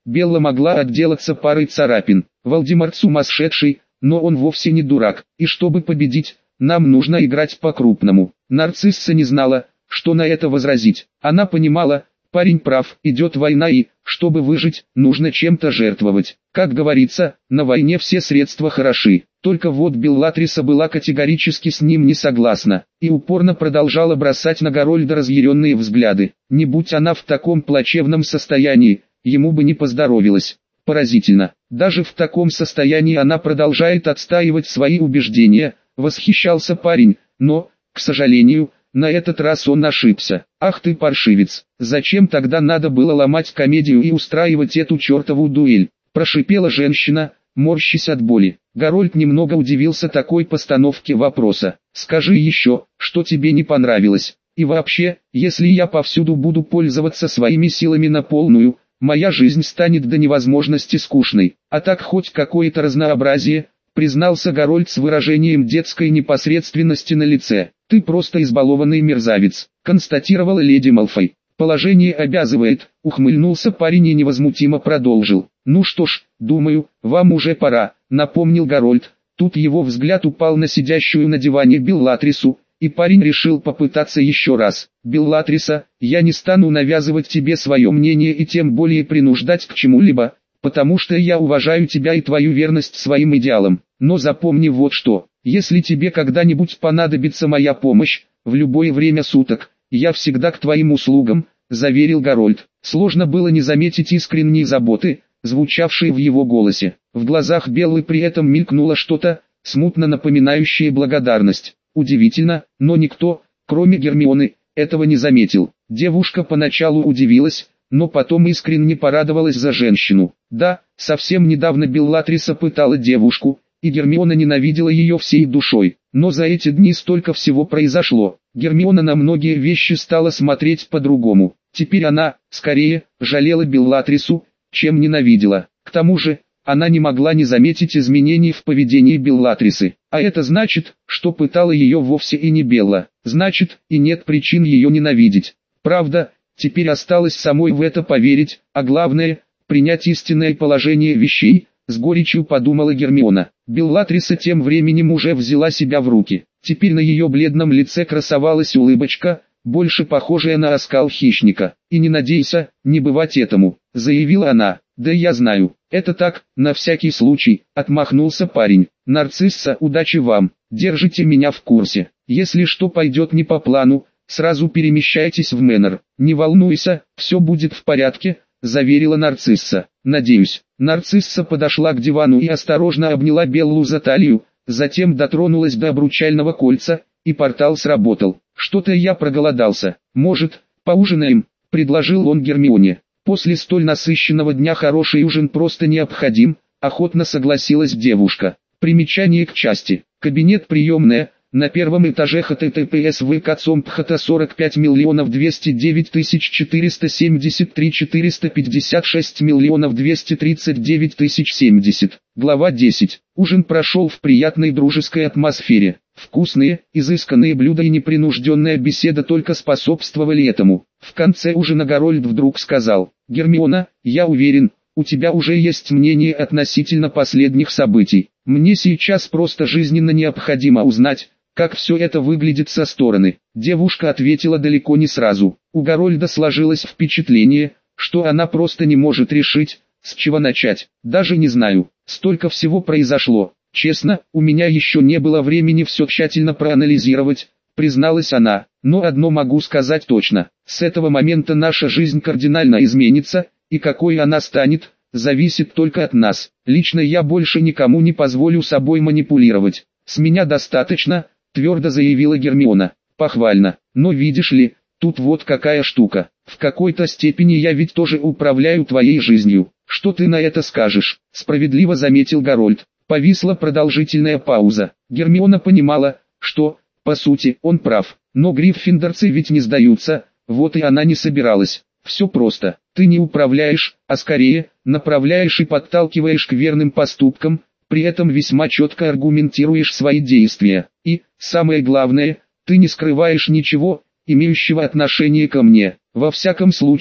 [SPEAKER 1] Белла могла отделаться парой царапин. Вальдемар сумасшедший, но он вовсе не дурак, и чтобы победить, нам нужно играть по-крупному. Нарцисса не знала, что на это возразить. Она понимала, парень прав, идет война и, чтобы выжить, нужно чем-то жертвовать. Как говорится, на войне все средства хороши. Только вот Беллатриса была категорически с ним не согласна, и упорно продолжала бросать на Гарольда разъяренные взгляды. Не будь она в таком плачевном состоянии, ему бы не поздоровилось. Поразительно, даже в таком состоянии она продолжает отстаивать свои убеждения, восхищался парень, но, к сожалению, на этот раз он ошибся. Ах ты паршивец, зачем тогда надо было ломать комедию и устраивать эту чертову дуэль, прошипела женщина, морщась от боли. Гарольд немного удивился такой постановке вопроса. Скажи еще, что тебе не понравилось. И вообще, если я повсюду буду пользоваться своими силами на полную, моя жизнь станет до невозможности скучной. А так хоть какое-то разнообразие, признался Гарольд с выражением детской непосредственности на лице. Ты просто избалованный мерзавец, констатировала леди Малфой. Положение обязывает, ухмыльнулся парень и невозмутимо продолжил. Ну что ж, думаю, вам уже пора, напомнил Гарольд. Тут его взгляд упал на сидящую на диване Беллатрису, и парень решил попытаться еще раз. Беллатриса, я не стану навязывать тебе свое мнение и тем более принуждать к чему-либо, потому что я уважаю тебя и твою верность своим идеалам. Но запомни вот что, если тебе когда-нибудь понадобится моя помощь, в любое время суток, я всегда к твоим услугам, заверил Гарольд. Сложно было не заметить искренней заботы, звучавшей в его голосе. В глазах Беллы при этом мелькнуло что-то, смутно напоминающее благодарность. Удивительно, но никто, кроме Гермионы, этого не заметил. Девушка поначалу удивилась, но потом искренне порадовалась за женщину. Да, совсем недавно Беллатриса пытала девушку, и Гермиона ненавидела ее всей душой. Но за эти дни столько всего произошло. Гермиона на многие вещи стала смотреть по-другому. Теперь она, скорее, жалела Беллатрису, чем ненавидела. К тому же, она не могла не заметить изменений в поведении Беллатрисы. А это значит, что пытала ее вовсе и не Белла. Значит, и нет причин ее ненавидеть. Правда, теперь осталось самой в это поверить, а главное, принять истинное положение вещей, с горечью подумала Гермиона. Беллатриса тем временем уже взяла себя в руки. Теперь на ее бледном лице красовалась улыбочка, больше похожая на оскал хищника. «И не надейся, не бывать этому», — заявила она. «Да я знаю, это так, на всякий случай», — отмахнулся парень. «Нарцисса, удачи вам, держите меня в курсе. Если что пойдет не по плану, сразу перемещайтесь в Мэннер. Не волнуйся, все будет в порядке», — заверила Нарцисса. «Надеюсь». Нарцисса подошла к дивану и осторожно обняла Беллу за талию, затем дотронулась до обручального кольца, и портал сработал. «Что-то я проголодался. Может, поужинаем?» — предложил он Гермионе. «После столь насыщенного дня хороший ужин просто необходим», — охотно согласилась девушка. Примечание к части. Кабинет-приемная. На первом этаже https vk.com.ph сорок пять миллионов двести девять тысяч четыреста семьдесят три четыреста пятьдесят шесть миллионов двести тридцать девять тысяч семьдесят. Глава десять. Ужин прошел в приятной дружеской атмосфере. Вкусные, изысканные блюда и непринужденная беседа только способствовали этому. В конце ужина Гарольд вдруг сказал: «Гермиона, я уверен, у тебя уже есть мнение относительно последних событий. Мне сейчас просто жизненно необходимо узнать, как все это выглядит со стороны». Девушка ответила далеко не сразу. У Гарольда сложилось впечатление, что она просто не может решить, с чего начать. «Даже не знаю, столько всего произошло. Честно, у меня еще не было времени все тщательно проанализировать», призналась она. «Но одно могу сказать точно. С этого момента наша жизнь кардинально изменится, и какой она станет, зависит только от нас. Лично я больше никому не позволю собой манипулировать. С меня достаточно», твердо заявила Гермиона. «Похвально. Но видишь ли, тут вот какая штука. В какой-то степени я ведь тоже управляю твоей жизнью. Что ты на это скажешь?» Справедливо заметил Гарольд. Повисла продолжительная пауза. Гермиона понимала, что, по сути, он прав. Но гриффиндорцы ведь не сдаются, вот и она не собиралась. «Все просто. Ты не управляешь, а скорее, направляешь и подталкиваешь к верным поступкам, при этом весьма четко аргументируешь свои действия. И, самое главное, ты не скрываешь ничего, имеющего отношение ко мне. Во всяком случае,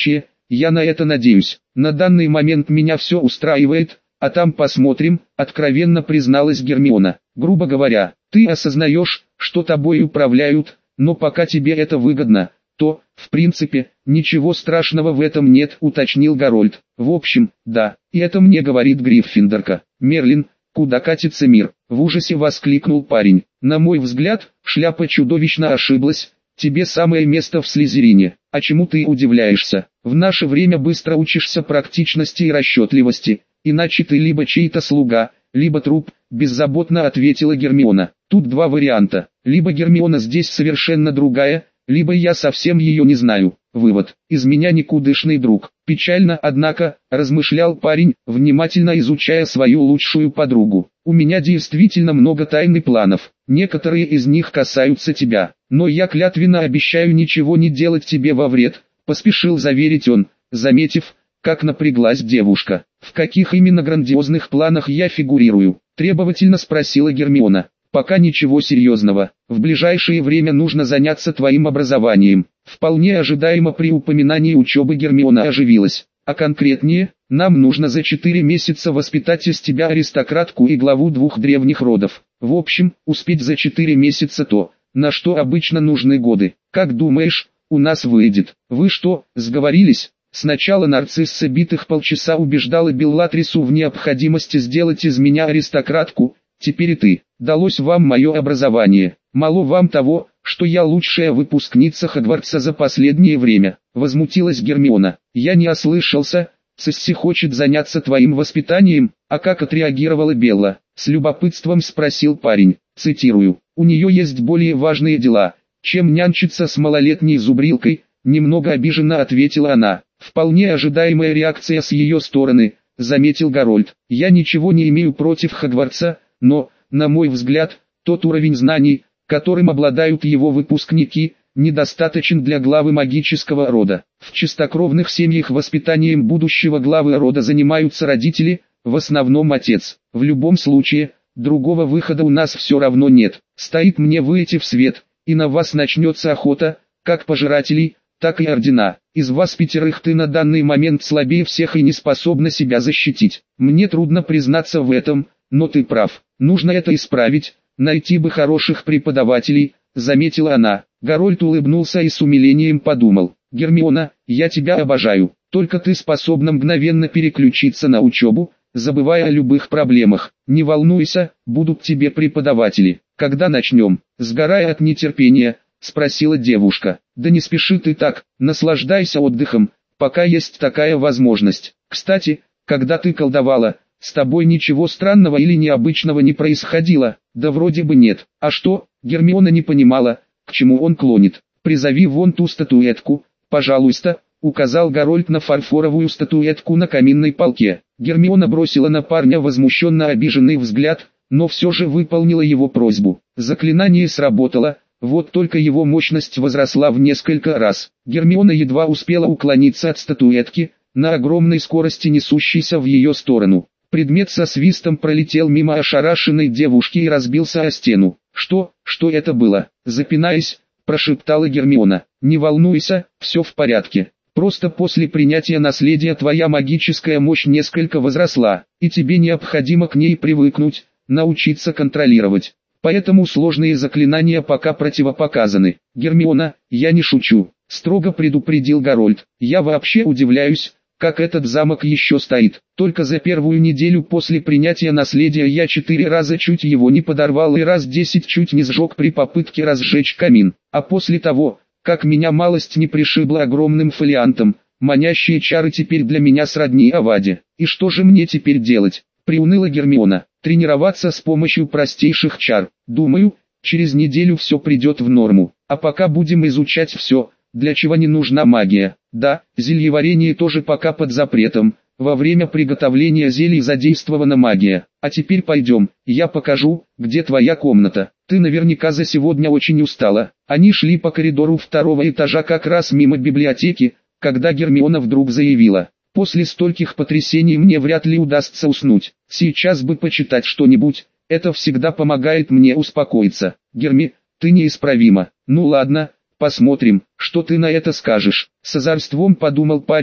[SPEAKER 1] я на это надеюсь. На данный момент меня все устраивает, а там посмотрим, откровенно призналась Гермиона. Грубо говоря, ты осознаешь, что тобой управляют, но пока тебе это выгодно, то, в принципе, ничего страшного в этом нет, уточнил Гарольд. В общем, да, и это мне говорит Гриффиндорка. Мерлин, куда катится мир? В ужасе воскликнул парень. На мой взгляд, шляпа чудовищно ошиблась. Тебе самое место в Слизерине. А чему ты удивляешься? В наше время быстро учишься практичности и расчетливости, иначе ты либо чей-то слуга, либо труп, беззаботно ответила Гермиона. Тут два варианта. Либо Гермиона здесь совершенно другая, либо я совсем ее не знаю. Вывод: из меня никудышный друг. Печально, однако, размышлял парень, внимательно изучая свою лучшую подругу. У меня действительно много тайн и планов. Некоторые из них касаются тебя, но я клятвенно обещаю ничего не делать тебе во вред, поспешил заверить он, заметив, как напряглась девушка. В каких именно грандиозных планах я фигурирую? Требовательно спросила Гермиона. Пока ничего серьезного. В ближайшее время нужно заняться твоим образованием. Вполне ожидаемо при упоминании учебы Гермиона оживилась. А конкретнее, нам нужно за четыре месяца воспитать из тебя аристократку и главу двух древних родов. В общем, успеть за четыре месяца то, на что обычно нужны годы. Как думаешь, у нас выйдет? Вы что, сговорились? Сначала нарцисса битых полчаса убеждала Беллатрису в необходимости сделать из меня аристократку, теперь и ты. Далось вам мое образование. Мало вам того, что я лучшая выпускница Хогвартса за последнее время. Возмутилась Гермиона. Я не ослышался, Цисси хочет заняться твоим воспитанием, а как отреагировала Белла? С любопытством спросил парень. Цитирую. У нее есть более важные дела, чем нянчиться с малолетней зубрилкой, немного обиженно ответила она. Вполне ожидаемая реакция с ее стороны, заметил Гарольд. Я ничего не имею против Хогвартса, но, на мой взгляд, тот уровень знаний, которым обладают его выпускники, недостаточен для главы магического рода. В чистокровных семьях воспитанием будущего главы рода занимаются родители, в основном отец. В любом случае, другого выхода у нас все равно нет. Стоит мне выйти в свет, и на вас начнется охота, как пожирателей, так и ордена. Из вас пятерых ты на данный момент слабее всех и не способна себя защитить. Мне трудно признаться в этом, но ты прав. Нужно это исправить, найти бы хороших преподавателей, заметила она. Гарольд улыбнулся и с умилением подумал. Гермиона, я тебя обожаю. Только ты способна мгновенно переключиться на учебу, забывая о любых проблемах. Не волнуйся, будут тебе преподаватели. Когда начнем? Сгорая от нетерпения, спросила девушка. Да не спеши ты так, наслаждайся отдыхом, пока есть такая возможность. Кстати, когда ты колдовала, с тобой ничего странного или необычного не происходило? Да вроде бы нет. А что? Гермиона не понимала, к чему он клонит. Призови вон ту статуэтку, пожалуйста, указал Гарольд на фарфоровую статуэтку на каминной полке. Гермиона бросила на парня возмущенно обиженный взгляд, но все же выполнила его просьбу. Заклинание сработало, вот только его мощность возросла в несколько раз. Гермиона едва успела уклониться от статуэтки, на огромной скорости несущейся в ее сторону. Предмет со свистом пролетел мимо ошарашенной девушки и разбился о стену. «Что? Что это было?» Запинаясь, прошептала Гермиона. «Не волнуйся, все в порядке. Просто после принятия наследия твоя магическая мощь несколько возросла, и тебе необходимо к ней привыкнуть, научиться контролировать. Поэтому сложные заклинания пока противопоказаны. Гермиона, я не шучу», — строго предупредил Гарольд. «Я вообще удивляюсь, как этот замок еще стоит. Только за первую неделю после принятия наследия я четыре раза чуть его не подорвал и раз десять чуть не сжег при попытке разжечь камин. А после того, как меня малость не пришибла огромным фолиантом, манящие чары теперь для меня сродни Аваде. И что же мне теперь делать?» Приуныла Гермиона. «Тренироваться с помощью простейших чар. Думаю, через неделю все придет в норму. А пока будем изучать все, для чего не нужна магия. Да, зельеварение тоже пока под запретом. Во время приготовления зелий задействована магия. А теперь пойдем, я покажу, где твоя комната. Ты наверняка за сегодня очень устала». Они шли по коридору второго этажа как раз мимо библиотеки, когда Гермиона вдруг заявила: «После стольких потрясений мне вряд ли удастся уснуть. Сейчас бы почитать что-нибудь, это всегда помогает мне успокоиться. Герми, ты неисправима. Ну ладно, посмотрим, что ты на это скажешь». С озорством подумал парень,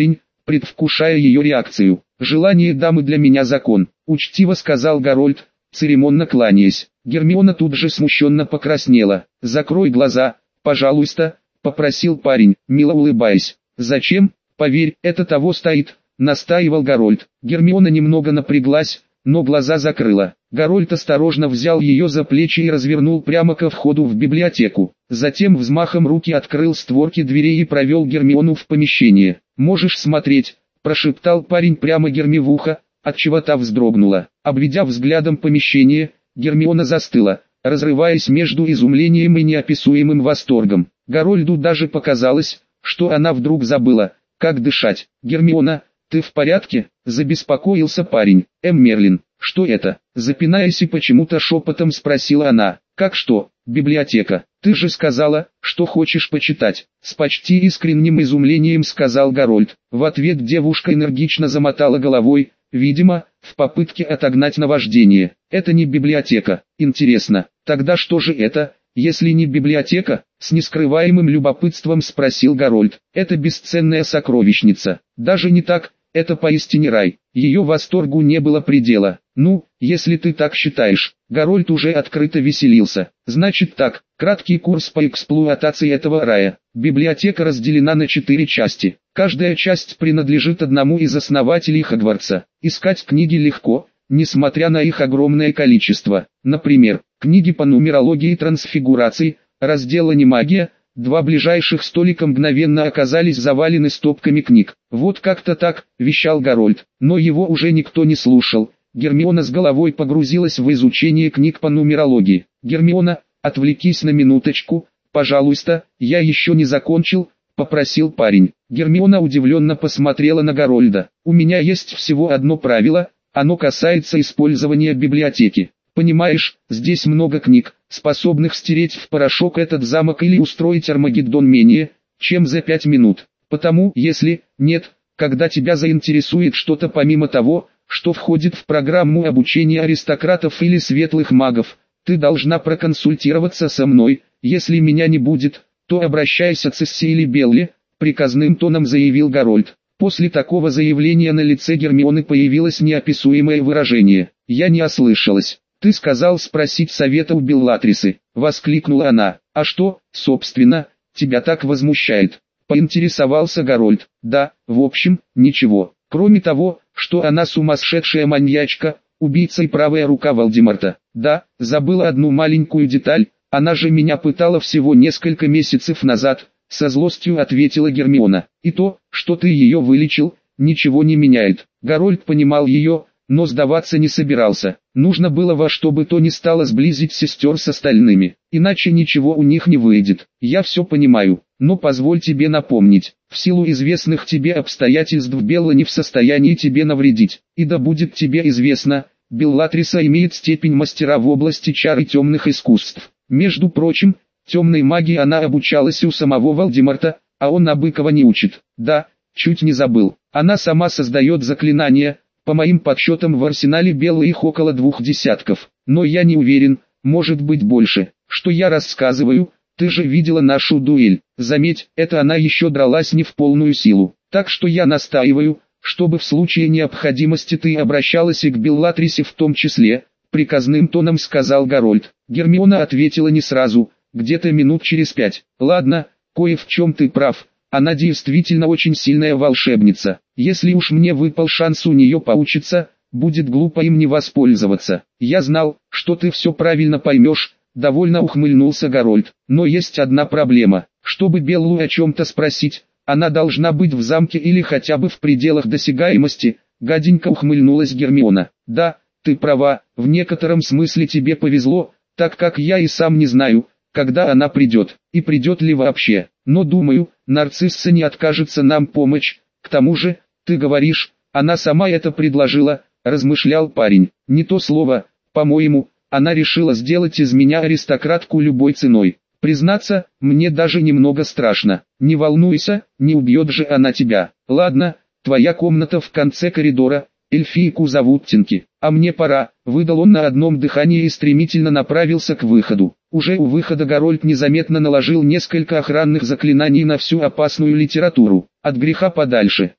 [SPEAKER 1] предвкушая ее реакцию. «Желание дамы для меня закон», — учтиво сказал Гарольд, церемонно кланяясь. Гермиона тут же смущенно покраснела. «Закрой глаза, пожалуйста», — попросил парень, мило улыбаясь. «Зачем? Поверь, это того стоит», — настаивал Гарольд. Гермиона немного напряглась, но глаза закрыла. Гарольд осторожно взял ее за плечи и развернул прямо ко входу в библиотеку. Затем взмахом руки открыл створки дверей и провел Гермиону в помещение. «Можешь смотреть», — прошептал парень прямо Герми в ухо, отчего та вздрогнула. Обведя взглядом помещение, Гермиона застыла, разрываясь между изумлением и неописуемым восторгом. Гарольду даже показалось, что она вдруг забыла, как дышать. «Гермиона, ты в порядке?» – забеспокоился парень. «Эм Мерлин, что это?» – запинаясь и почему-то шепотом спросила она. «Как что? Библиотека. Ты же сказала, что хочешь почитать». С почти искренним изумлением сказал Гарольд. В ответ девушка энергично замотала головой, видимо, в попытке отогнать наваждение. «Это не библиотека. Интересно, тогда что же это, если не библиотека?» С нескрываемым любопытством спросил Гарольд. «Это бесценная сокровищница. Даже не так, это поистине рай». Ее восторгу не было предела. «Ну, если ты так считаешь». Гарольд уже открыто веселился. «Значит так, краткий курс по эксплуатации этого рая. Библиотека разделена на четыре части. Каждая часть принадлежит одному из основателей Хогвартса. Искать книги легко, несмотря на их огромное количество. Например, книги по нумерологии и трансфигурации, раздела «Немагия». Два ближайших столика мгновенно оказались завалены стопками книг. «Вот как-то так», — вещал Гарольд, но его уже никто не слушал. Гермиона с головой погрузилась в изучение книг по нумерологии. «Гермиона, отвлекись на минуточку, пожалуйста, я еще не закончил», — попросил парень. Гермиона удивленно посмотрела на Гарольда. «У меня есть всего одно правило, оно касается использования библиотеки. Понимаешь, здесь много книг, способных стереть в порошок этот замок или устроить Армагеддон менее, чем за пять минут. Потому, если, нет, когда тебя заинтересует что-то помимо того, что входит в программу обучения аристократов или светлых магов, ты должна проконсультироваться со мной. Если меня не будет, то обращайся к Цесси или Белли», — приказным тоном заявил Гарольд. После такого заявления на лице Гермионы появилось неописуемое выражение. «Я не ослышалась. Ты сказал спросить совета у Беллатрисы», — воскликнула она. «А что, собственно, тебя так возмущает?» — поинтересовался Гарольд. «Да, в общем, ничего. Кроме того, что она сумасшедшая маньячка, убийца и правая рука Волдеморта. Да, забыла одну маленькую деталь, она же меня пытала всего несколько месяцев назад», — со злостью ответила Гермиона. «И то, что ты ее вылечил, ничего не меняет». Гарольд понимал ее, но сдаваться не собирался. Нужно было во что бы то ни стало сблизить сестер с остальными, иначе ничего у них не выйдет. «Я все понимаю, но позволь тебе напомнить, в силу известных тебе обстоятельств Белла не в состоянии тебе навредить. И да будет тебе известно, Беллатриса имеет степень мастера в области чар и темных искусств. Между прочим, темной магии она обучалась у самого Волдеморта, а он Абыкова не учит. Да, чуть не забыл, она сама создает заклинания. По моим подсчетам в арсенале Беллы их около двух десятков, но я не уверен, может быть больше. Что я рассказываю, ты же видела нашу дуэль. Заметь, это она еще дралась не в полную силу. Так что я настаиваю, чтобы в случае необходимости ты обращалась и к Беллатрисе в том числе», — приказным тоном сказал Гарольд. Гермиона ответила не сразу, где-то минут через пять. «Ладно, кое в чем ты прав. Она действительно очень сильная волшебница. Если уж мне выпал шанс у нее поучиться, будет глупо им не воспользоваться. Я знал, что ты все правильно поймешь», — довольно ухмыльнулся Гарольд. «Но есть одна проблема. Чтобы Беллу о чем-то спросить, она должна быть в замке или хотя бы в пределах досягаемости», — гаденько ухмыльнулась Гермиона. «Да, ты права, в некотором смысле тебе повезло, так как я и сам не знаю, когда она придет, и придет ли вообще. Но думаю, Нарцисса не откажется нам помочь. К тому же, ты говоришь, она сама это предложила», — размышлял парень. «Не то слово, по-моему, она решила сделать из меня аристократку любой ценой. Признаться, мне даже немного страшно. Не волнуйся, не убьет же она тебя. Ладно, твоя комната в конце коридора, эльфийку зовут Тинки, а мне пора», — выдал он на одном дыхании и стремительно направился к выходу. Уже у выхода Гарольд незаметно наложил несколько охранных заклинаний на всю опасную литературу. От греха подальше,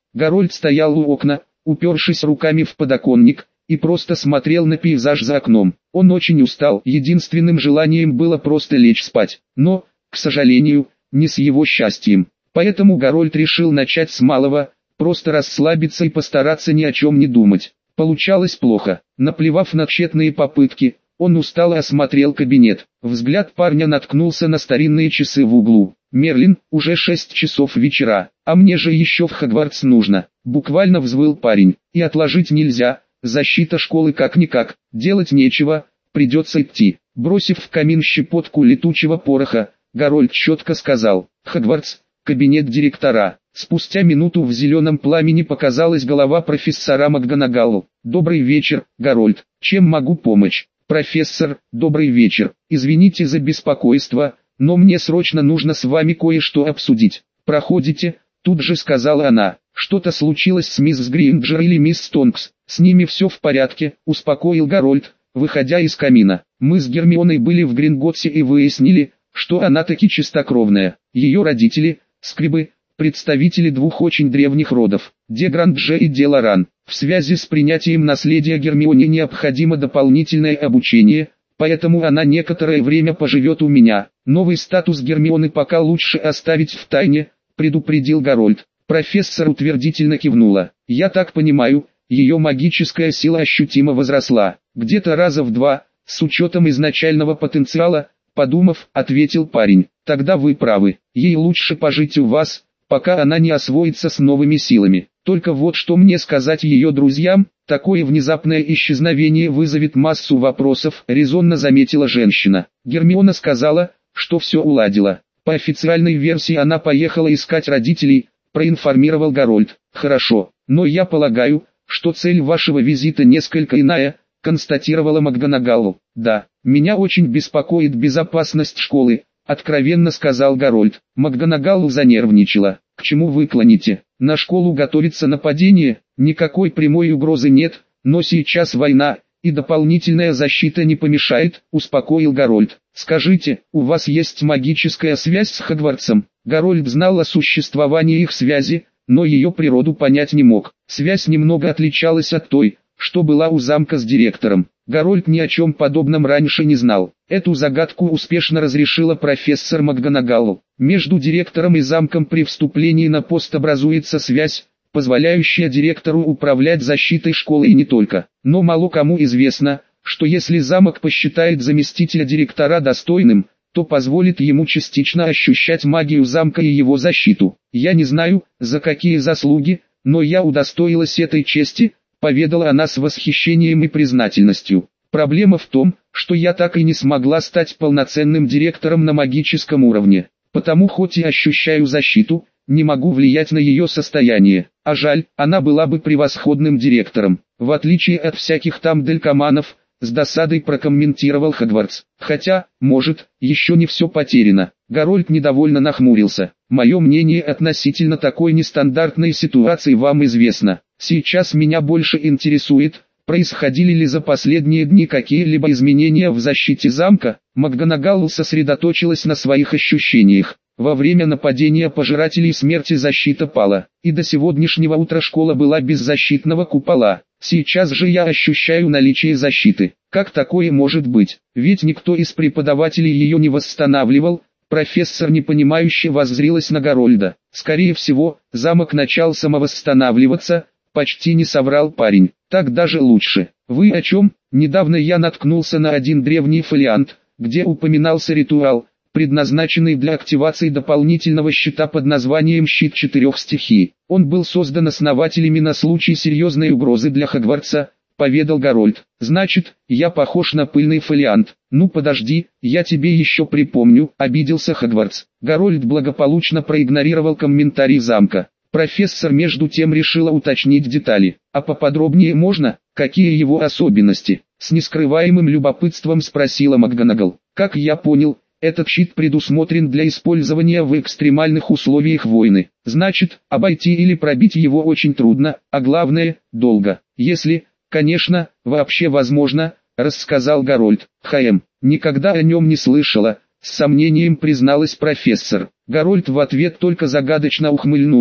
[SPEAKER 1] Гарольд стоял у окна, упершись руками в подоконник, и просто смотрел на пейзаж за окном. Он очень устал, единственным желанием было просто лечь спать. Но, к сожалению, не с его счастьем. Поэтому Гарольд решил начать с малого, просто расслабиться и постараться ни о чем не думать. Получалось плохо. Наплевав на тщетные попытки, он устало осмотрел кабинет. Взгляд парня наткнулся на старинные часы в углу. «Мерлин, уже шесть часов вечера, а мне же еще в Хогвартс нужно», — буквально взвыл парень. «И отложить нельзя, защита школы как-никак, делать нечего, придется идти». Бросив в камин щепотку летучего пороха, Гарольд четко сказал: «Хогвартс, кабинет директора». Спустя минуту в зеленом пламени показалась голова профессора МакГонагалл. «Добрый вечер, Гарольд, чем могу помочь?» «Профессор, добрый вечер, извините за беспокойство, но мне срочно нужно с вами кое-что обсудить». «Проходите», тут же сказала она. «Что-то случилось с мисс Гринджер или мисс Стонкс?» «С ними все в порядке», успокоил Гарольд, выходя из камина. «Мы с Гермионой были в Гринготтсе и выяснили, что она таки чистокровная. Ее родители, скрибы, представители двух очень древних родов, де Грандже и де Лоран. В связи с принятием наследия Гермионе необходимо дополнительное обучение, поэтому она некоторое время поживет у меня. Новый статус Гермионы пока лучше оставить в тайне», предупредил Гарольд. Профессор утвердительно кивнула. «Я так понимаю, ее магическая сила ощутимо возросла, где-то раза в два, с учетом изначального потенциала», подумав, ответил парень. «Тогда вы правы, ей лучше пожить у вас, пока она не освоится с новыми силами. Только вот что мне сказать ее друзьям, такое внезапное исчезновение вызовет массу вопросов», резонно заметила женщина. Гермиона сказала, что все уладила. По официальной версии она поехала искать родителей, проинформировал Гарольд. «Хорошо, но я полагаю, что цель вашего визита несколько иная», констатировала МакГонагалл. «Да, меня очень беспокоит безопасность школы», откровенно сказал Гарольд. МакГонагалл занервничала. «К чему вы клоните? На школу готовится нападение, никакой прямой угрозы нет, но сейчас война, и дополнительная защита не помешает», успокоил Гарольд. «Скажите, у вас есть магическая связь с Хогвартсом?» Гарольд знал о существовании их связи, но ее природу понять не мог. Связь немного отличалась от той, что была у замка с директором. Гарольд ни о чем подобном раньше не знал. Эту загадку успешно разрешила профессор МакГонагалл. Между директором и замком при вступлении на пост образуется связь, позволяющая директору управлять защитой школы и не только. Но мало кому известно, что если замок посчитает заместителя директора достойным, то позволит ему частично ощущать магию замка и его защиту. «Я не знаю, за какие заслуги, но я удостоилась этой чести», поведала она с восхищением и признательностью. «Проблема в том, что я так и не смогла стать полноценным директором на магическом уровне. Потому хоть и ощущаю защиту, не могу влиять на ее состояние. А жаль, она была бы превосходным директором. В отличие от всяких там делькоманов», с досадой прокомментировал Хогвартс. «Хотя, может, еще не все потеряно». Гарольд недовольно нахмурился. «Мое мнение относительно такой нестандартной ситуации вам известно. Сейчас меня больше интересует, происходили ли за последние дни какие-либо изменения в защите замка». МакГонагалл сосредоточилась на своих ощущениях. Во время нападения пожирателей смерти защита пала, и до сегодняшнего утра школа была без защитного купола. Сейчас же я ощущаю наличие защиты. Как такое может быть? Ведь никто из преподавателей ее не восстанавливал. Профессор непонимающе воззрилась на Гарольда. «Скорее всего, замок начал самовосстанавливаться», почти не соврал парень. «Так даже лучше. Вы о чем?» Недавно я наткнулся на один древний фолиант, где упоминался ритуал, предназначенный для активации дополнительного щита под названием «Щит четырех стихий». Он был создан основателями на случай серьезной угрозы для Хогвартса, поведал Гарольд. «Значит, я похож на пыльный фолиант». «Ну подожди, я тебе еще припомню», обиделся Хогвартс. Гарольд благополучно проигнорировал комментарий замка. Профессор между тем решила уточнить детали. «А поподробнее можно? Какие его особенности?» С нескрываемым любопытством спросила МакГонагалл. «Как я понял, этот щит предусмотрен для использования в экстремальных условиях войны. Значит, обойти или пробить его очень трудно, а главное, долго. Если, конечно, вообще возможно», рассказал Гарольд. «Хм, никогда о нем не слышала», с сомнением призналась профессор. Гарольд в ответ только загадочно ухмыльнулся.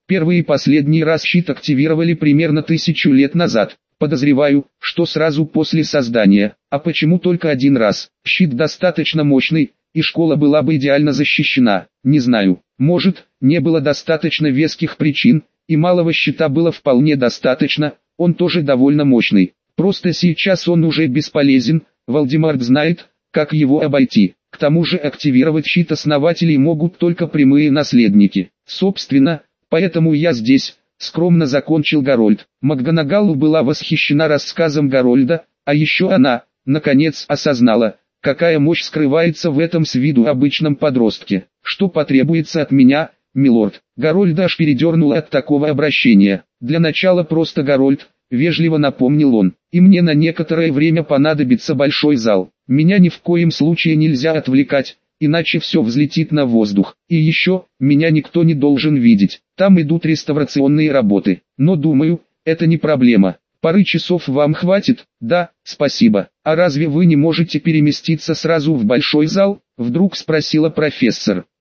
[SPEAKER 1] Первый и последний раз щит активировали примерно тысячу лет назад. Подозреваю, что сразу после создания. А почему только один раз? Щит достаточно мощный, и школа была бы идеально защищена. Не знаю, может, не было достаточно веских причин, и малого щита было вполне достаточно, он тоже довольно мощный. Просто сейчас он уже бесполезен, Вальдемарт знает, как его обойти. К тому же активировать щит основателей могут только прямые наследники. Собственно, поэтому я здесь, скромно закончил Гарольд. МакГонагал была восхищена рассказом Гарольда, а еще она, наконец, осознала, какая мощь скрывается в этом с виду обычном подростке. Что потребуется от меня, милорд? Гарольд аж передернул от такого обращения. Для начала просто Гарольд, вежливо напомнил он, и мне на некоторое время понадобится большой зал. Меня ни в коем случае нельзя отвлекать, иначе все взлетит на воздух. И еще, меня никто не должен видеть. Там идут реставрационные работы. Но думаю, это не проблема. Пары часов вам хватит? Да, спасибо. А разве вы не можете переместиться сразу в большой зал? Вдруг спросила профессор.